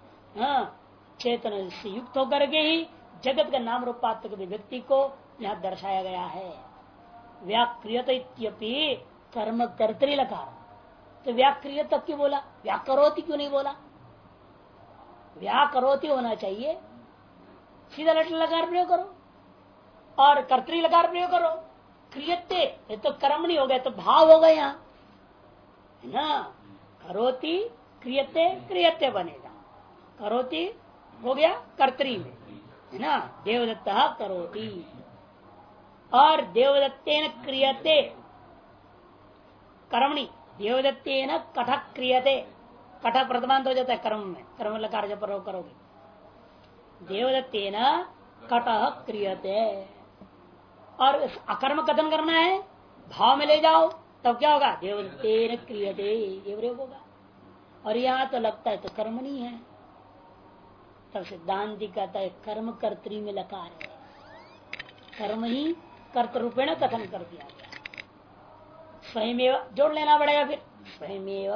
चेतन से युक्त होकर के ही जगत का नाम रूपात्मक व्यक्ति को यहाँ दर्शाया गया है। व्याक्रियत इत्यपि कर्म कर्तरी लकार, तो व्याक्रियत क्यों बोला? व्याकरोति क्यों नहीं बोला? व्याकरोति होना चाहिए, सीधा लट लकार प्रयोग करो और कर्तरी लकार प्रयोग करो। क्रियते ये तो कर्म नहीं हो गया, तो भाव हो गया यहाँ, है ना। करोति क्रियते क्रियते बनेगा, करोति हो गया कर्तरी में, है ना। देवदत्त करोति और देवदत्तेन क्रियते कर्मणि, देवदत्तेन कठ क्रियते, कठ प्रथमांत हो जाता है कर्म में, कर्म लकार जब प्रयोग करोगे। देवदत्तेन कट क्रियते और अकर्म कथन करना है, भाव में ले जाओ, तब क्या होगा, देवदत्तेन क्रियते ये प्रयोग होगा। और यहाँ तो लगता है तो कर्म नहीं है, तब सिद्धांति कहता है कर्म कर्तरी में लकार है, कर्म ही कर्तरूपेण कथन कर दिया गया। स्वयमेव जोड़ लेना पड़ेगा फिर, स्वयमेव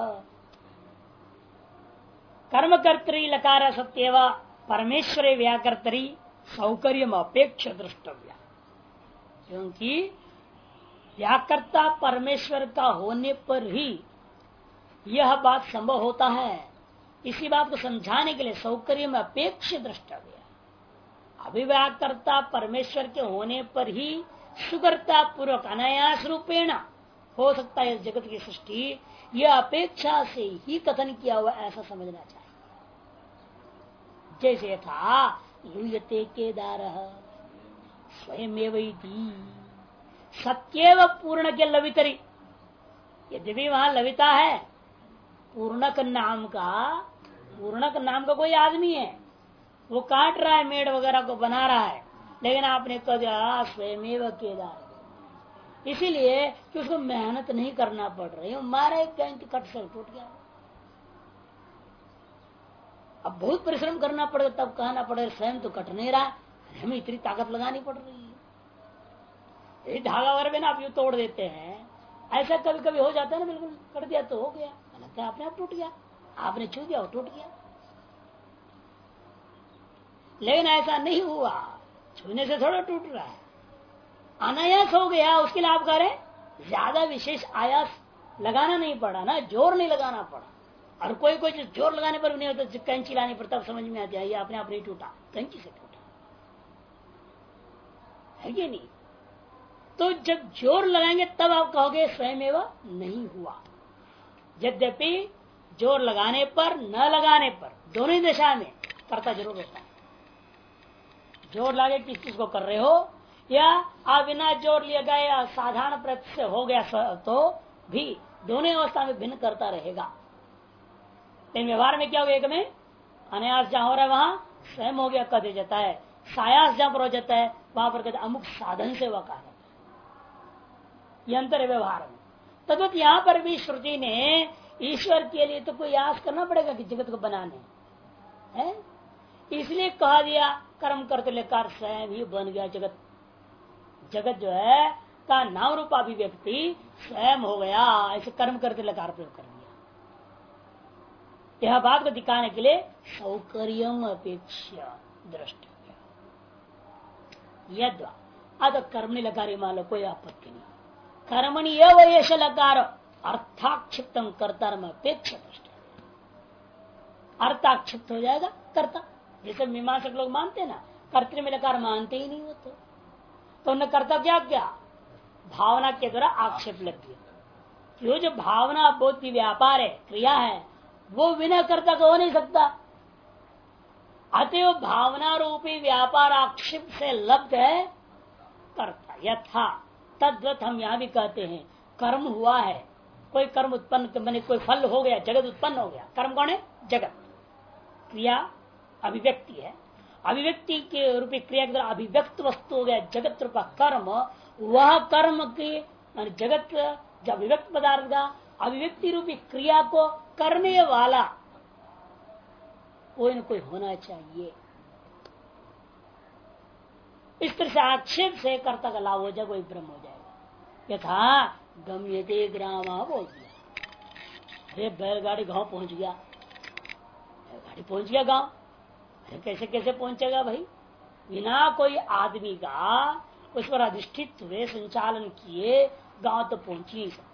कर्म कर्तरी लकार सत्यव परमेश्वर व्याकर्तरी सौकर्यम अपेक्ष द्रष्टव्य, क्योंकि व्याकर्ता परमेश्वर का होने पर ही यह बात संभव होता है। इसी बात को समझाने के लिए सौकर्य में अपेक्ष द्रष्टव्य, अभिव्याकर्ता परमेश्वर के होने पर ही सुकर्ता पूर्वक अनायास रूपेण हो सकता है इस जगत की सृष्टि, यह अपेक्षा से ही कथन किया हुआ ऐसा समझना चाहिए। जैसे था यूयते केदार स्वयमेव सत्यव पूर्ण के लवितरी, यद्यपि वहां लविता है, पूर्णक नाम का कोई आदमी है, वो काट रहा है मेड़ वगैरह को बना रहा है, लेकिन आपने कह दिया स्वयमेव केदार, इसीलिए कि उसको मेहनत नहीं करना पड़ रही, मारे कट से टूट गया। अब बहुत परिश्रम करना पड़ेगा तब कहना पड़ेगा स्वयं तो कट नहीं रहा, हमें इतनी ताकत लगानी पड़ रही है। यही धागा वगैरह ना आप यूं तोड़ देते हैं, ऐसा कभी कभी हो जाता है ना, बिल्कुल कट दिया तो हो गया, लगता है अपने आप टूट गया, आपने छू दिया वो टूट गया। लेकिन ऐसा नहीं हुआ, छूने से थोड़ा टूट रहा है, अनायास हो गया। उसके लिए आप कह रहे ज्यादा विशेष आयास लगाना नहीं पड़ा ना, जोर नहीं लगाना पड़ा। और कोई जोर लगाने पर भी नहीं होता, कैंची लाने पर तब समझ में आता है ये अपने आप नहीं टूटा, कैंची से टूटा है कि नहीं। तो जब जोर लगाएंगे तब आप कहोगे स्वयं एवं नहीं हुआ। यद्यपि जोर लगाने पर न लगाने पर दोनों ही दशा में करता जरूर होता है। जोर लगे किस चीज को कर रहे हो, या आप बिना जोर लिए गए या साधारण प्रयत्न से हो गया तो भी दोनों अवस्था में भिन्न करता रहेगा। लेकिन व्यवहार में क्या होगा, एक में अनायास जहां हो रहा है वहां स्वयं हो गया कह दिया जाता है, सायास जहां पर हो जाता है वहां पर कहते अमुक साधन से वह कहा जाता है। ये अंतर है व्यवहार में। तद्वत यहाँ पर भी श्रुति ने ईश्वर के लिए तो कोई आस करना पड़ेगा कि जगत को बनाने है, इसलिए कहा दिया कर्म करते लेकर स्वयं ही बन गया जगत। जगत जो है का नाम रूप अभिव्यक्ति स्वयं हो गया, ऐसे कर्म करते लेकर प्रयोग कर दिया। यह बात को दिखाने के लिए सौकर्यम अपेक्षा द्रष्टव्य, यद अद कर्मणि लकारी मान लो कोई आपत्ति नहीं, कर्मणि यश लकार अर्थाक्षिप्तम कर्तर्म अपेक्षा दृष्टि, अर्थाक्षिप्त हो जाएगा कर्ता। जैसे मीमांसक लोग मानते हैं ना, कर्तृ में लकार मानते ही नहीं होते, तो उन्हें कर्ता क्या क्या भावना के द्वारा आक्षेप लग गया। क्यों, जो भावना बोध की व्यापार है, क्रिया है, वो बिना कर्ता का हो नहीं सकता। अतएव भावना रूपी व्यापार आक्षेप से लब्ध है कर्ता। यथा तद्वत हम यहाँ भी कहते हैं कर्म हुआ है, कोई कर्म उत्पन्न मैंने कोई फल हो गया, जगत उत्पन्न हो गया। कर्म कौन है, जगत। क्रिया अभिव्यक्ति है, अभिव्यक्ति के रूपी क्रिया के द्वारा अभिव्यक्त वस्तु हो गया जगत रूपा कर्म। वह कर्म की जगत जब अभिव्यक्त पदार्थ का अभिव्यक्ति रूपी क्रिया को करने वाला कोई न कोई होना चाहिए। इस तरह से आक्षेप से कर्ता का लाभ हो जाएगा, कोई ब्रह्म हो जाएगा। यथा गम्यते ग्राम बोल दिया, अरे बैलगाड़ी गांव पहुंच गया, गाड़ी पहुंच गया गांव, अरे कैसे कैसे पहुंचेगा भाई, बिना कोई आदमी का उस पर अधिष्ठित हुए संचालन किए गांव तो पहुंच ही नहीं सकता।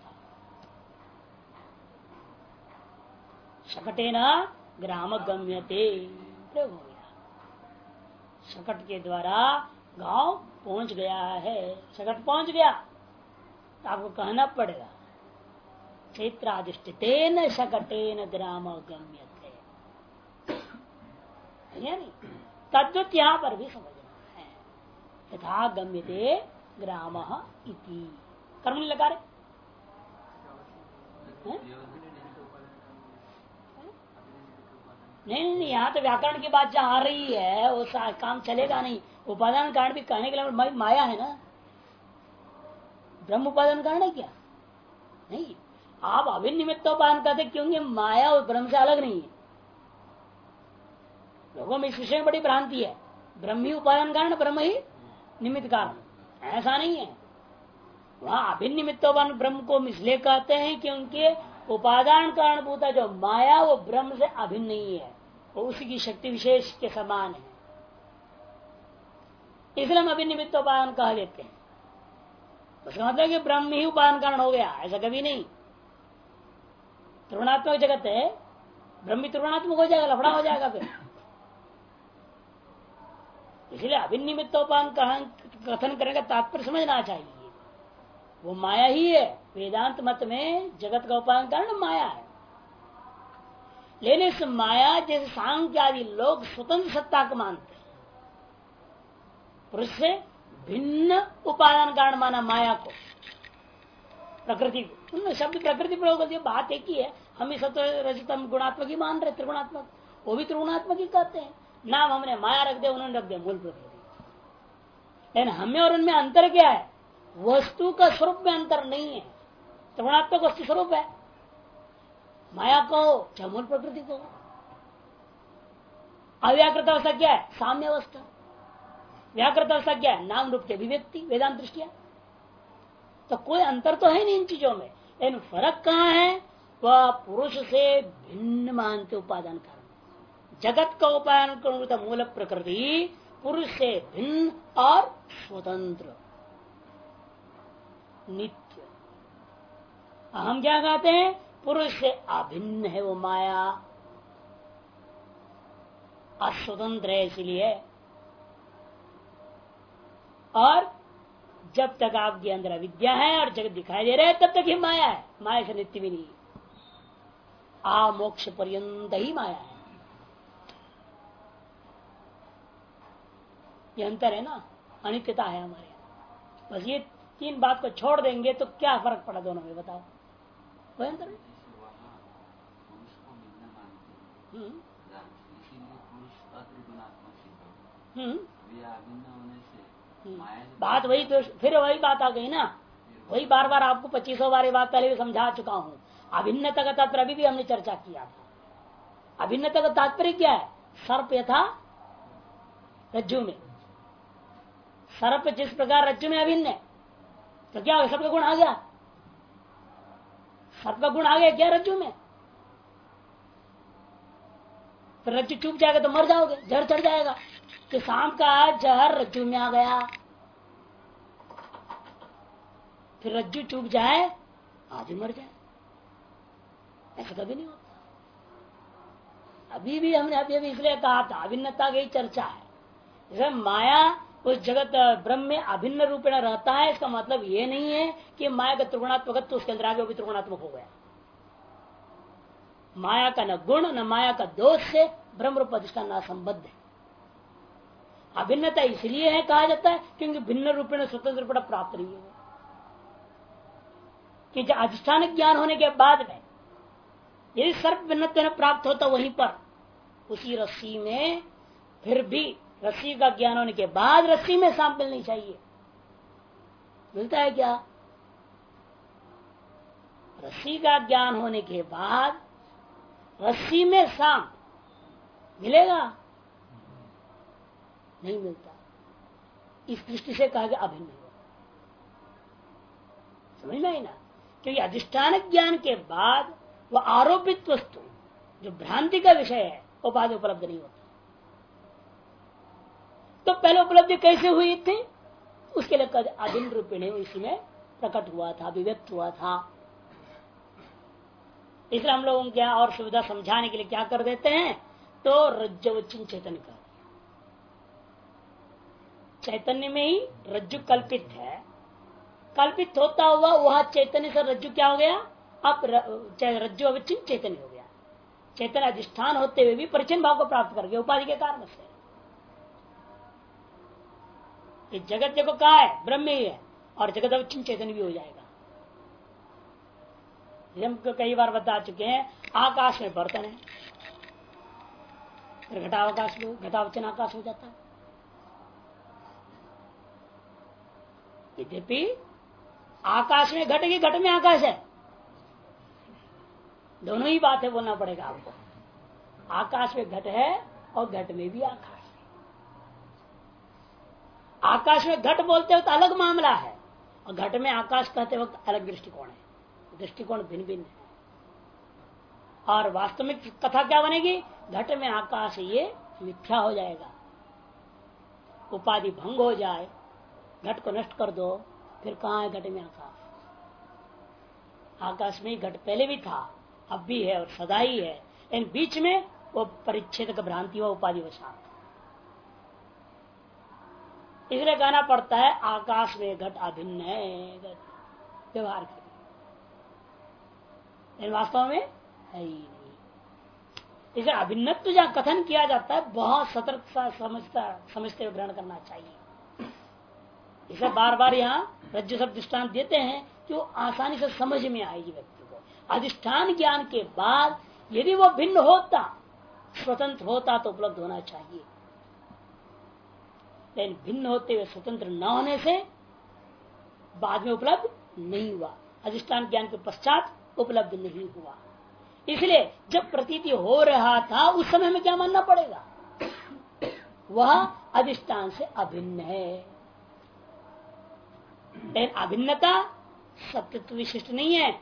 शकटे न ग्राम गम्यते प्रयोग हो गया, शकट के द्वारा गांव पहुंच गया है। शकट पहुंच गया तो आपको कहना पड़ेगा क्षेत्राधिष्ठितेन शकटेन ग्राम गम्यते, नहीं तद्वत यहां पर भी समझना है। यथा गम्यते ग्राम इति कर्म नहीं लगा रहे नहीं, यहाँ तो व्याकरण की बात जहाँ आ रही है वो काम चलेगा नहीं। उपादान कारण भी कहने के लिए माया है ना, ब्रह्म उपादान कारण है क्या? नहीं, आप अभिनिमित्त उपादान कहते क्योंकि माया और ब्रह्म से अलग नहीं है। लोगों में इस विषय में बड़ी भ्रांति है, ब्रह्म ही उपादान कारण, ब्रह्म ही निमित्त कारण। ऐसा नहीं है। वहां अभिनिमित्तोपादान ब्रह्म को इसलिए कहते हैं क्योंकि उपादान कारणभूता जो माया वो ब्रह्म से अभिन्न नहीं है, वो उसी की शक्ति विशेष के समान है, इसलिए हम अभिनिमित्तोपादान कह देते हैं। उसका मतलब कि ब्रह्म ही उपादान कारण हो गया, ऐसा कभी नहीं। त्रिगुणात्मक जगत है, ब्रह्म त्रिगुणात्मक हो जाएगा, लफड़ा हो जाएगा फिर। इसलिए अभिनिमित्तोपादान कथन करने का तात्पर्य समझना चाहिए, वो माया ही है। वेदांत मत में जगत का उपादान कारण माया है, लेकिन इस माया जैसे सांख्य आदि लोग स्वतंत्र सत्ता को मानते हैं, पुरुष से भिन्न उपादान कारण माना माया को, प्रकृति को। उन्होंने शब्द प्रकृति प्रयोग कर दिया, बात एक ही है। हम इस रजतम गुणात्मक ही मान रहे, त्रिगुणात्मक, वो भी त्रिगुणात्मक ही कहते हैं। नाम हमने माया रख दिया, उन्होंने रख दिया मूल प्रकृति। लेकिन हमें और उनमें अंतर क्या है? वस्तु का स्वरूप में अंतर नहीं है। त्रिगुणात्मक वस्तु स्वरूप है, माया को चाहे मूल प्रकृति को। अव्याकृत अवस्था क्या है? साम्य अवस्था। व्याकृत अवस्था क्या है? नाम रूप की अभिव्यक्ति वेदांत दृष्टिया। तो कोई अंतर तो है नहीं इन चीजों में, लेकिन फर्क कहाँ है? वह पुरुष से भिन्न मानते उपादान कारण। जगत का उपादान कारण मूल प्रकृति पुरुष से भिन्न और स्वतंत्र नित्य। हम क्या कहते हैं? पुरुष से अभिन्न है वो माया, अस्वतंत्र है इसलिए। और जब तक आपके अंदर अविद्या है और जगत दिखाई दे रहा है तब तक ही माया है, माया से नित्य भी नहीं। मोक्ष पर्यंत ही माया है। ये अंतर है ना, अनित्यता है हमारे यहाँ। बस ये तीन बात को छोड़ देंगे तो क्या फर्क पड़ा दोनों में, बताओ? कोई अंतर है? बात वही तो, फिर वही बात आ गई ना। वही बार बार आपको 2500 बार ये बात पहले भी समझा चुका हूँ। अभिन्नता का तात्पर्य अभी भी हमने चर्चा किया था। अभिन्नता का तात्पर्य क्या है? सर्प यथा रज्जु में, सर्प जिस प्रकार रज्जु में अभिन्न है, तो क्या सर्प का गुण आ गया? सर्प का गुण आ गया क्या रज्जु में? तो रज्जु चूक जाएगा तो मर जाओगे, जहर चढ़ जाएगा। कि शाम का जहर रज्जु में आ गया, फिर रज्जु चूक जाए आदमी मर जाए, ऐसा कभी नहीं होता। अभी भी हमने अभी इसलिए कहा था अभिन्नता की चर्चा है। जैसे माया उस जगत ब्रह्म में अभिन्न रूप में रहता है, इसका मतलब ये नहीं है कि माया का त्रिगुणात्मक तो उसके अंदर आगे वो भी त्रिगुणात्मक हो गया। माया का न गुण न माया का दोष से ब्रह्म रूप अधिष्ठान संबद्ध है। अभिन्नता इसलिए है कहा जाता है क्योंकि भिन्न रूप में स्वतंत्र रूप प्राप्त नहीं है। कि जब अधिष्ठान ज्ञान होने के बाद में यदि सर्प भिन्नत्व प्राप्त होता वहीं पर उसी रस्सी में, फिर भी रस्सी का ज्ञान होने के बाद रस्सी में सांप मिलनी चाहिए। मिलता है क्या? रस्सी का ज्ञान होने के बाद रस्सी में सांप मिलेगा? नहीं मिलता। इस दृष्टि से कहा गया अभिन्न। समझ में आई ना? क्योंकि अधिष्ठान ज्ञान के बाद वह आरोपित वस्तु जो भ्रांति का विषय है वो बाद उपलब्ध नहीं होता। तो पहले उपलब्धि कैसे हुई थी? उसके लिए अभिन्न रूपेण इसमें प्रकट हुआ था, अभिव्यक्त हुआ था। इसलिए हम लोगों क्या और सुविधा समझाने के लिए क्या कर देते हैं? तो रज्जवचिन चेतन कर दिया। चैतन्य में ही रज्जु कल्पित है, कल्पित होता हुआ वह चैतन्य से रज्जु क्या हो गया, अब रज्जु अविच्छिन्न चैतन्य हो गया। चैतन्य अधिष्ठान होते हुए भी परिचिन भाव को प्राप्त कर गया उपाधि के कारण से। ये जगत देखो कहा है, ब्रह्म ही है, और जगत अविच्छिन्न चैतन्य भी हो जाएगा। हम कई बार बता चुके हैं, आकाश में बर्तन है, फिर घटावकाश में घटावचन आकाश हो जाता है। यद्यपि आकाश में घट की घट में आकाश है, दोनों ही बातें बोलना पड़ेगा आपको। आकाश में घट है और घट में भी आकाश है। आकाश में घट बोलते वक्त अलग मामला है, और घट में आकाश कहते वक्त अलग दृष्टिकोण है, दृष्टिकोण भिन्न भिन्न है। और वास्तविक कथा क्या बनेगी, घट में आकाश ये मिथ्या हो जाएगा, उपाधि भंग हो जाए, घट को नष्ट कर दो, फिर कहाँ है घट में आकाश। आकाश में घट पहले भी था, अब भी है और सदा ही है, इन बीच में वो परिच्छेद का भ्रांति हुआ उपाधि वशात। इसलिए कहना पड़ता है आकाश में घट अभिन्न है, व्यवहार कर वास्तव में है ही नहीं। इसे अभिन्नत्व जहां कथन किया जाता है बहुत सतर्कता समझते हुए ग्रहण करना चाहिए। इसे बार बार यहाँ रज्जु शब्द दृष्टांत देते हैं कि वो आसानी से समझ में आएगी व्यक्ति को। अधिष्ठान ज्ञान के बाद यदि वो भिन्न होता, स्वतंत्र होता तो उपलब्ध होना चाहिए, लेकिन भिन्न होते हुए स्वतंत्र न होने से बाद में उपलब्ध नहीं हुआ, अधिष्ठान ज्ञान के पश्चात उपलब्ध नहीं हुआ। इसलिए जब प्रतीति हो रहा था उस समय में क्या मानना पड़ेगा, वह अधिष्ठान से अभिन्न है। लेकिन अभिन्नता सत्यत्व विशिष्ट नहीं है,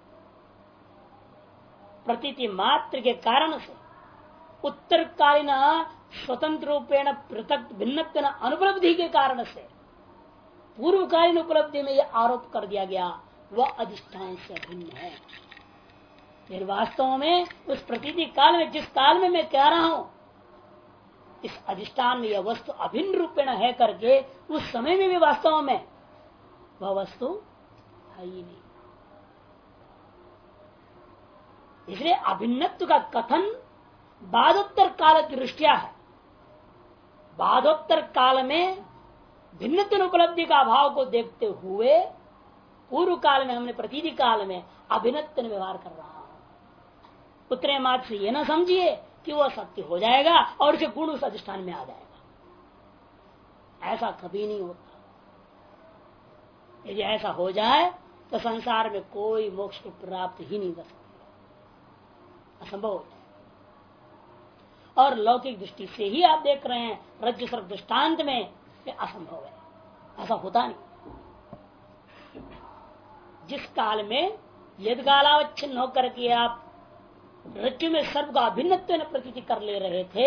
प्रतीति मात्र के कारण से उत्तरकालीन स्वतंत्र रूपेण पृथक भिन्नत्व अनुपलब्धि के कारण से पूर्वकालीन उपलब्धि में यह आरोप कर दिया गया वह अधिष्ठान से अभिन्न है। फिर वास्तव में उस प्रतीति काल में, जिस काल में मैं कह रहा हूं इस अधिष्ठान में यह वस्तु अभिन्न रूपेण है करके, उस समय में भी वास्तव में वह वस्तु है ही नहीं। इसलिए अभिन्नत्व का कथन बादोत्तर काल की दृष्टिया है। बादोत्तर काल में भिन्नत्व उपलब्धि का अभाव को देखते हुए पूर्व काल में हमने प्रतीति काल में अभिन्नत्व व्यवहार कर रहा हूं। उतने मात्र से ये ना समझिए कि वह सत्य हो जाएगा और उसे गुण उस अधिष्ठान में आ जाएगा, ऐसा कभी नहीं होता। यदि ऐसा हो जाए तो संसार में कोई मोक्ष को प्राप्त ही नहीं कर सकता, असंभव हो जाए। और लौकिक दृष्टि से ही आप देख रहे हैं रज्जु सर्प दृष्टांत में ये असंभव है, ऐसा होता नहीं। जिस काल में यदगालावच्छिन्न होकर के आप रज्जु में सर्प का अभिन्नत्व प्रतीति कर ले रहे थे,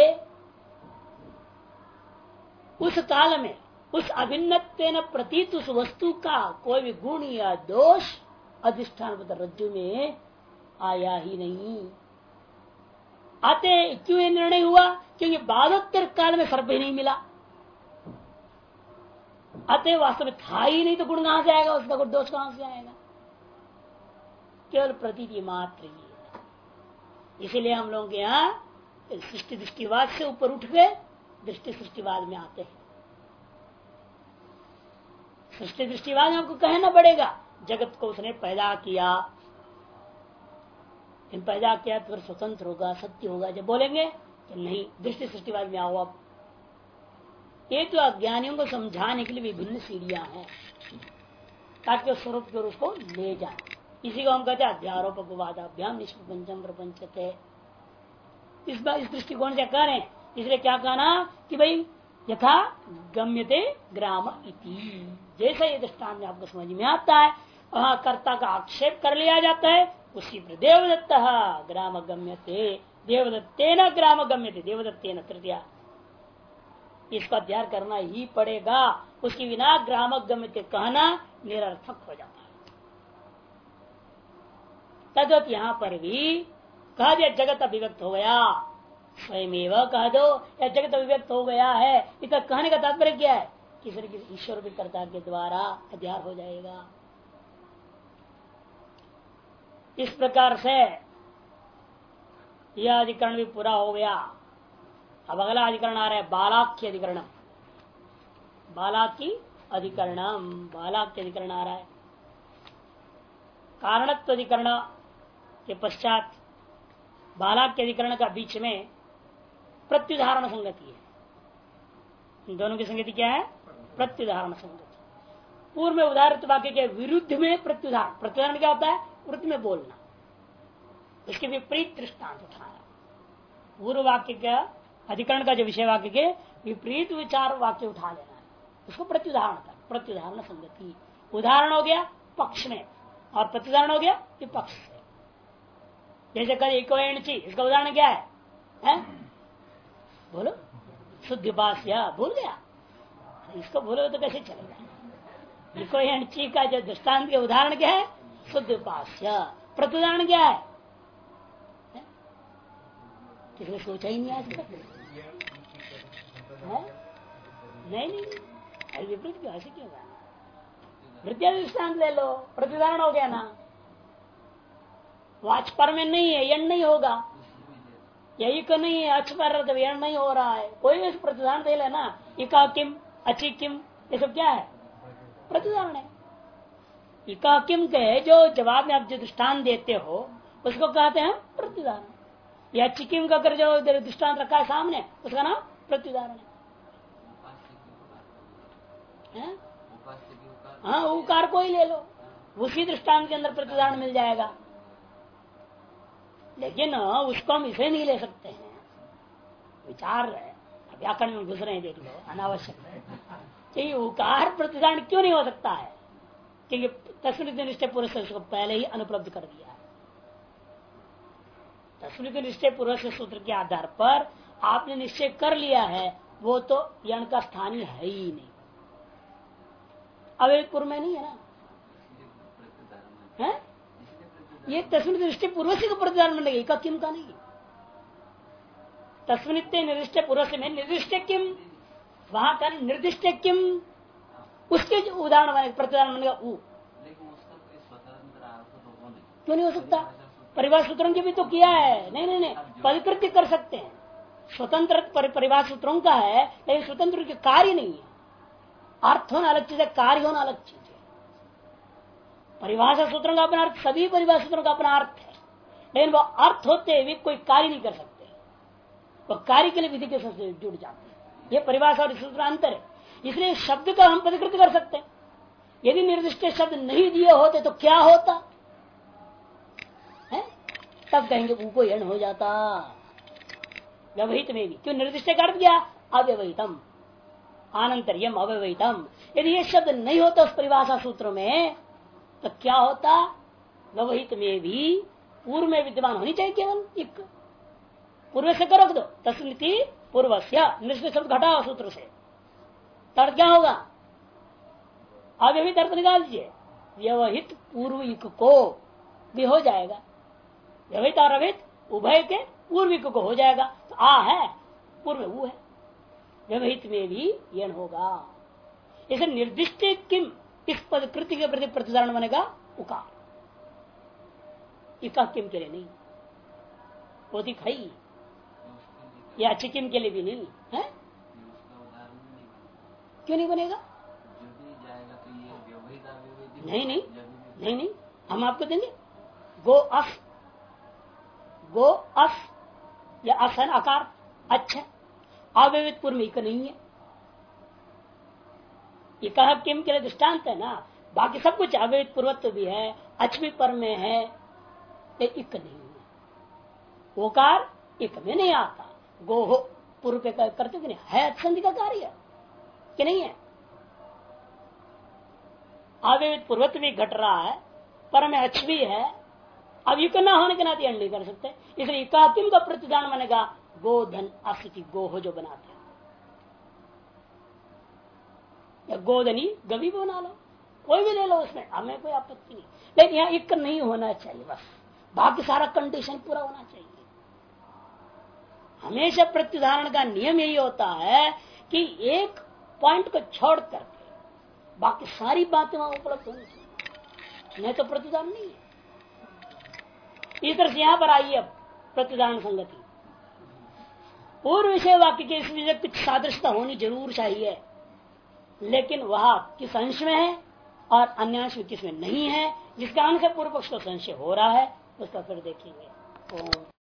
उस काल में उस अभिन्नत्व प्रतीत उस वस्तु का कोई भी गुण या दोष अधिष्ठान रज्जु में आया ही नहीं। आते क्यों ये निर्णय हुआ, क्योंकि बादोत्तर काल में सर्प ही नहीं मिला, अतः वास्तव में था ही नहीं, तो गुण कहां से आएगा, उसका कोई दोष कहां से आएगा, केवल प्रतीति मात्र ही है। इसीलिए हम लोग यहाँ सृष्टि दृष्टिवाद से ऊपर उठ गए दृष्टि सृष्टिवाद में आते हैं। सृष्टि दृष्टिवाद में आपको कहना पड़ेगा जगत को उसने पैदा किया, पैदा किया तो फिर स्वतंत्र होगा, सत्य होगा। जब बोलेंगे कि नहीं दृष्टि सृष्टिवाद में आओ आप, ये तो अज्ञानियों को समझाने के लिए विभिन्न सीढ़ियां हैं ताकि स्वरूप की ओर उसको ले जाए। इसी को हम कहते हैं अध्यारोपवादाभ्याम निष्प्रपंचम प्रपंचते। इस दृष्टिकोण से कह रहे हैं, इसलिए क्या कहना कि भाई यथा गम्यते ग्राम इति, जैसा ये दृष्टांत में आपको समझ में आता है वहां कर्ता का आक्षेप कर लिया जाता है, उसी पर देवदत्त ग्राम गम्यते, देवदत्तेन ग्राम गम्यते, देवदत्तेन तृतीया, इसका अध्ययन करना ही पड़ेगा, उसके बिना ग्राम गम्यते कहना निरर्थक हो जाता है। तद्वत यहाँ पर भी कह दिया जगत अभिव्यक्त हो गया, स्वयं कह दो या जगत अभिव्यक्त हो गया है, इतना कहने का तात्पर्य क्या है किसी न किसी ईश्वर भी कर्ता के द्वारा अध्यार हो जाएगा। इस प्रकार से यह अधिकरण भी पूरा हो गया। अब अगला अधिकरण आ रहा है बालाख्य अधिकरण। बालाकी अधिकरणम, बालाख्य अधिकरण आ रहा है। कारणत्व अधिकरण के पश्चात बालाख्य अधिकरण का बीच में प्रत्युदाहरण संगति है। इन दोनों की संगति क्या है? प्रत्युदाहरण संगति। पूर्व में उदाहरित वाक्य के विरुद्ध में प्रत्युदाहरण। प्रत्युदाहरण क्या होता है? विरुद्ध में बोलना, उसके विपरीत दृष्टांत उठाना। पूर्व वाक्य का अधिकरण का जो विषय वाक्य के विपरीत विचार वाक्य उठा लेना है, उसको प्रत्युदाहरण कर। प्रत्युदाहरण संगति। उदाहरण हो गया पक्ष में और प्रत्युदाहरण हो गया विपक्ष से। जैसे कल इको एणची, इसका उदाहरण क्या है? बोलो शुद्ध उपास्य। भूल गया? इसको बोलो तो कैसे चलेगा? इको एणची का जो दृष्टांत के उदाहरण क्या है? शुद्ध उपास्य। प्रत्युदाहरण क्या है? किसी सोचा ही नहीं आज तक? नहीं नहीं, विपरीत क्यों? ऐसे क्यों? वृत्तिया दृष्टांत ले लो, प्रतिदान हो गया ना। वाच पर में नहीं है, यण नहीं होगा। यही को नहीं है, अच पर यण नहीं हो रहा है। कोई भी प्रतिदान दे लेना। इका किम, अची किम, ये सब क्या है? प्रतिदान है। इका किम के जो जवाब में आप जो दृष्टांत देते हो उसको कहते हैं प्रतिदान। या चिकिम का कर जो दृष्टांत रखा है सामने, उसका नाम प्रतिदान है। हाँ, उकार को ही ले लो, उसी दृष्टांत के अंदर प्रतिदान मिल जाएगा। लेकिन उसको हम इसे नहीं ले सकते हैं। विचार व्याकरण में घुस रहे हैं, देख लो, अनावश्यक है। उकार प्रतिदान क्यों नहीं हो सकता है? क्योंकि तस्मृति निश्चय पुरुष से उसको पहले ही अनुपलब्ध कर दिया है। तस्मृति निश्चय पुरुष सूत्र के आधार पर आपने निश्चय कर लिया है, वो तो यण का स्थानीय है ही नहीं। अवैध पूर्व में नहीं है ना है? ये तस्मिन दृष्टि पूर्व से प्रतिदान में लगेगा, किम का नहीं। तस्मिन निर्दिष्ट पूर्व से में निर्दिष्ट किम, वहां का निर्दिष्ट किम, उसके उदाहरण बने प्रतिदान बनेगा। क्यों नहीं हो सकता? परिवार सूत्रों की भी तो किया है। नहीं, परिकृति कर सकते हैं। स्वतंत्र परिवार सूत्रों का है, लेकिन स्वतंत्र के कार्य नहीं है। अर्थ होना अलग चीज है, कार्य होना अलग चीज है। परिभाषा सूत्रों का अपना अर्थ, सभी परिभाषा सूत्रों का अपना अर्थ है, लेकिन वो अर्थ होते हुए कोई कार्य नहीं कर सकते। वो कार्य के लिए विधि के साथ जुड़ जाते हैं। ये परिभाषा और सूत्र अंतर है। इसलिए शब्द का हम परिकृत कर सकते हैं। यदि निर्दिष्ट शब्द नहीं दिए होते तो क्या होता है? तब कहेंगे उनको यण हो जाता। व्यवहित में भी क्यों निर्दिष्ट कर दिया? अव्यवहितम आनंतर्यम अव्यवहितम। यदि ये शब्द नहीं होता उस परिभाषा सूत्र में तो क्या होता? व्यवहित में भी पूर्व में विद्यमान होनी चाहिए केवल एक। पूर्व से करो दो, तस्मिति पूर्वस्य निश्चित शब्द घटाओ सूत्र से, तब क्या होगा? अव्यवहित अर्थ निकाल दीजिए। व्यवहित पूर्विक को भी हो जाएगा। व्यवहित और अव्यवहित उभय के पूर्विक को हो जाएगा। तो आ है पूर्व वो है, व्यवहित में भी यण होगा। इसे निर्दिष्ट किम, इस पद कृति के प्रति प्रतिदान बनेगा उकार। इका किम के लिए नहीं, वो दिखाई या चिकिम के लिए भी नहीं है। क्यों नहीं बनेगा? नहीं, हम आपको देंगे। गो अस या असन आकार अच्छा, अव्यवहित पूर्व में इक नहीं है। इका किम के लिए दृष्टांत है ना। बाकी सब कुछ अव्यवहित पूर्वत्व भी है, अच भी पर में है, लेकिन इक नहीं है। ओकार इक में नहीं आता। गो हो पूर्व पे करते कि नहीं है, संधि का कार्य कि नहीं है। अव्यवहित पूर्वत्व भी घट रहा है, पर में अच भी है। अब युक न होने के नाते नहीं कर सकते, इसलिए इकाकिम का प्रतिदान बनेगा गोधन अस्थिति। गो हो जो बनाते हैं, या गोधनी गवी बना लो, कोई भी ले लो, उसमें हमें कोई आपत्ति नहीं। लेकिन यहाँ इक नहीं होना चाहिए, बस बाकी सारा कंडीशन पूरा होना चाहिए। हमेशा प्रत्युदाहरण का नियम यही होता है कि एक पॉइंट को छोड़ करके बाकी सारी बातें वहां उपलब्ध होनी चाहिए, नहीं तो प्रतिदान नहीं है। इस तरह से यहां पर आई अब प्रतिदान संगति। पूर्व विषय वाक्य के इसमें कुछ सादृश्यता होनी जरूर चाहिए, लेकिन वह किस अंश में है और अन्य अंश किस में नहीं है, जिसका अंश पूर्व पक्ष को संशय हो रहा है, उसका फिर देखेंगे।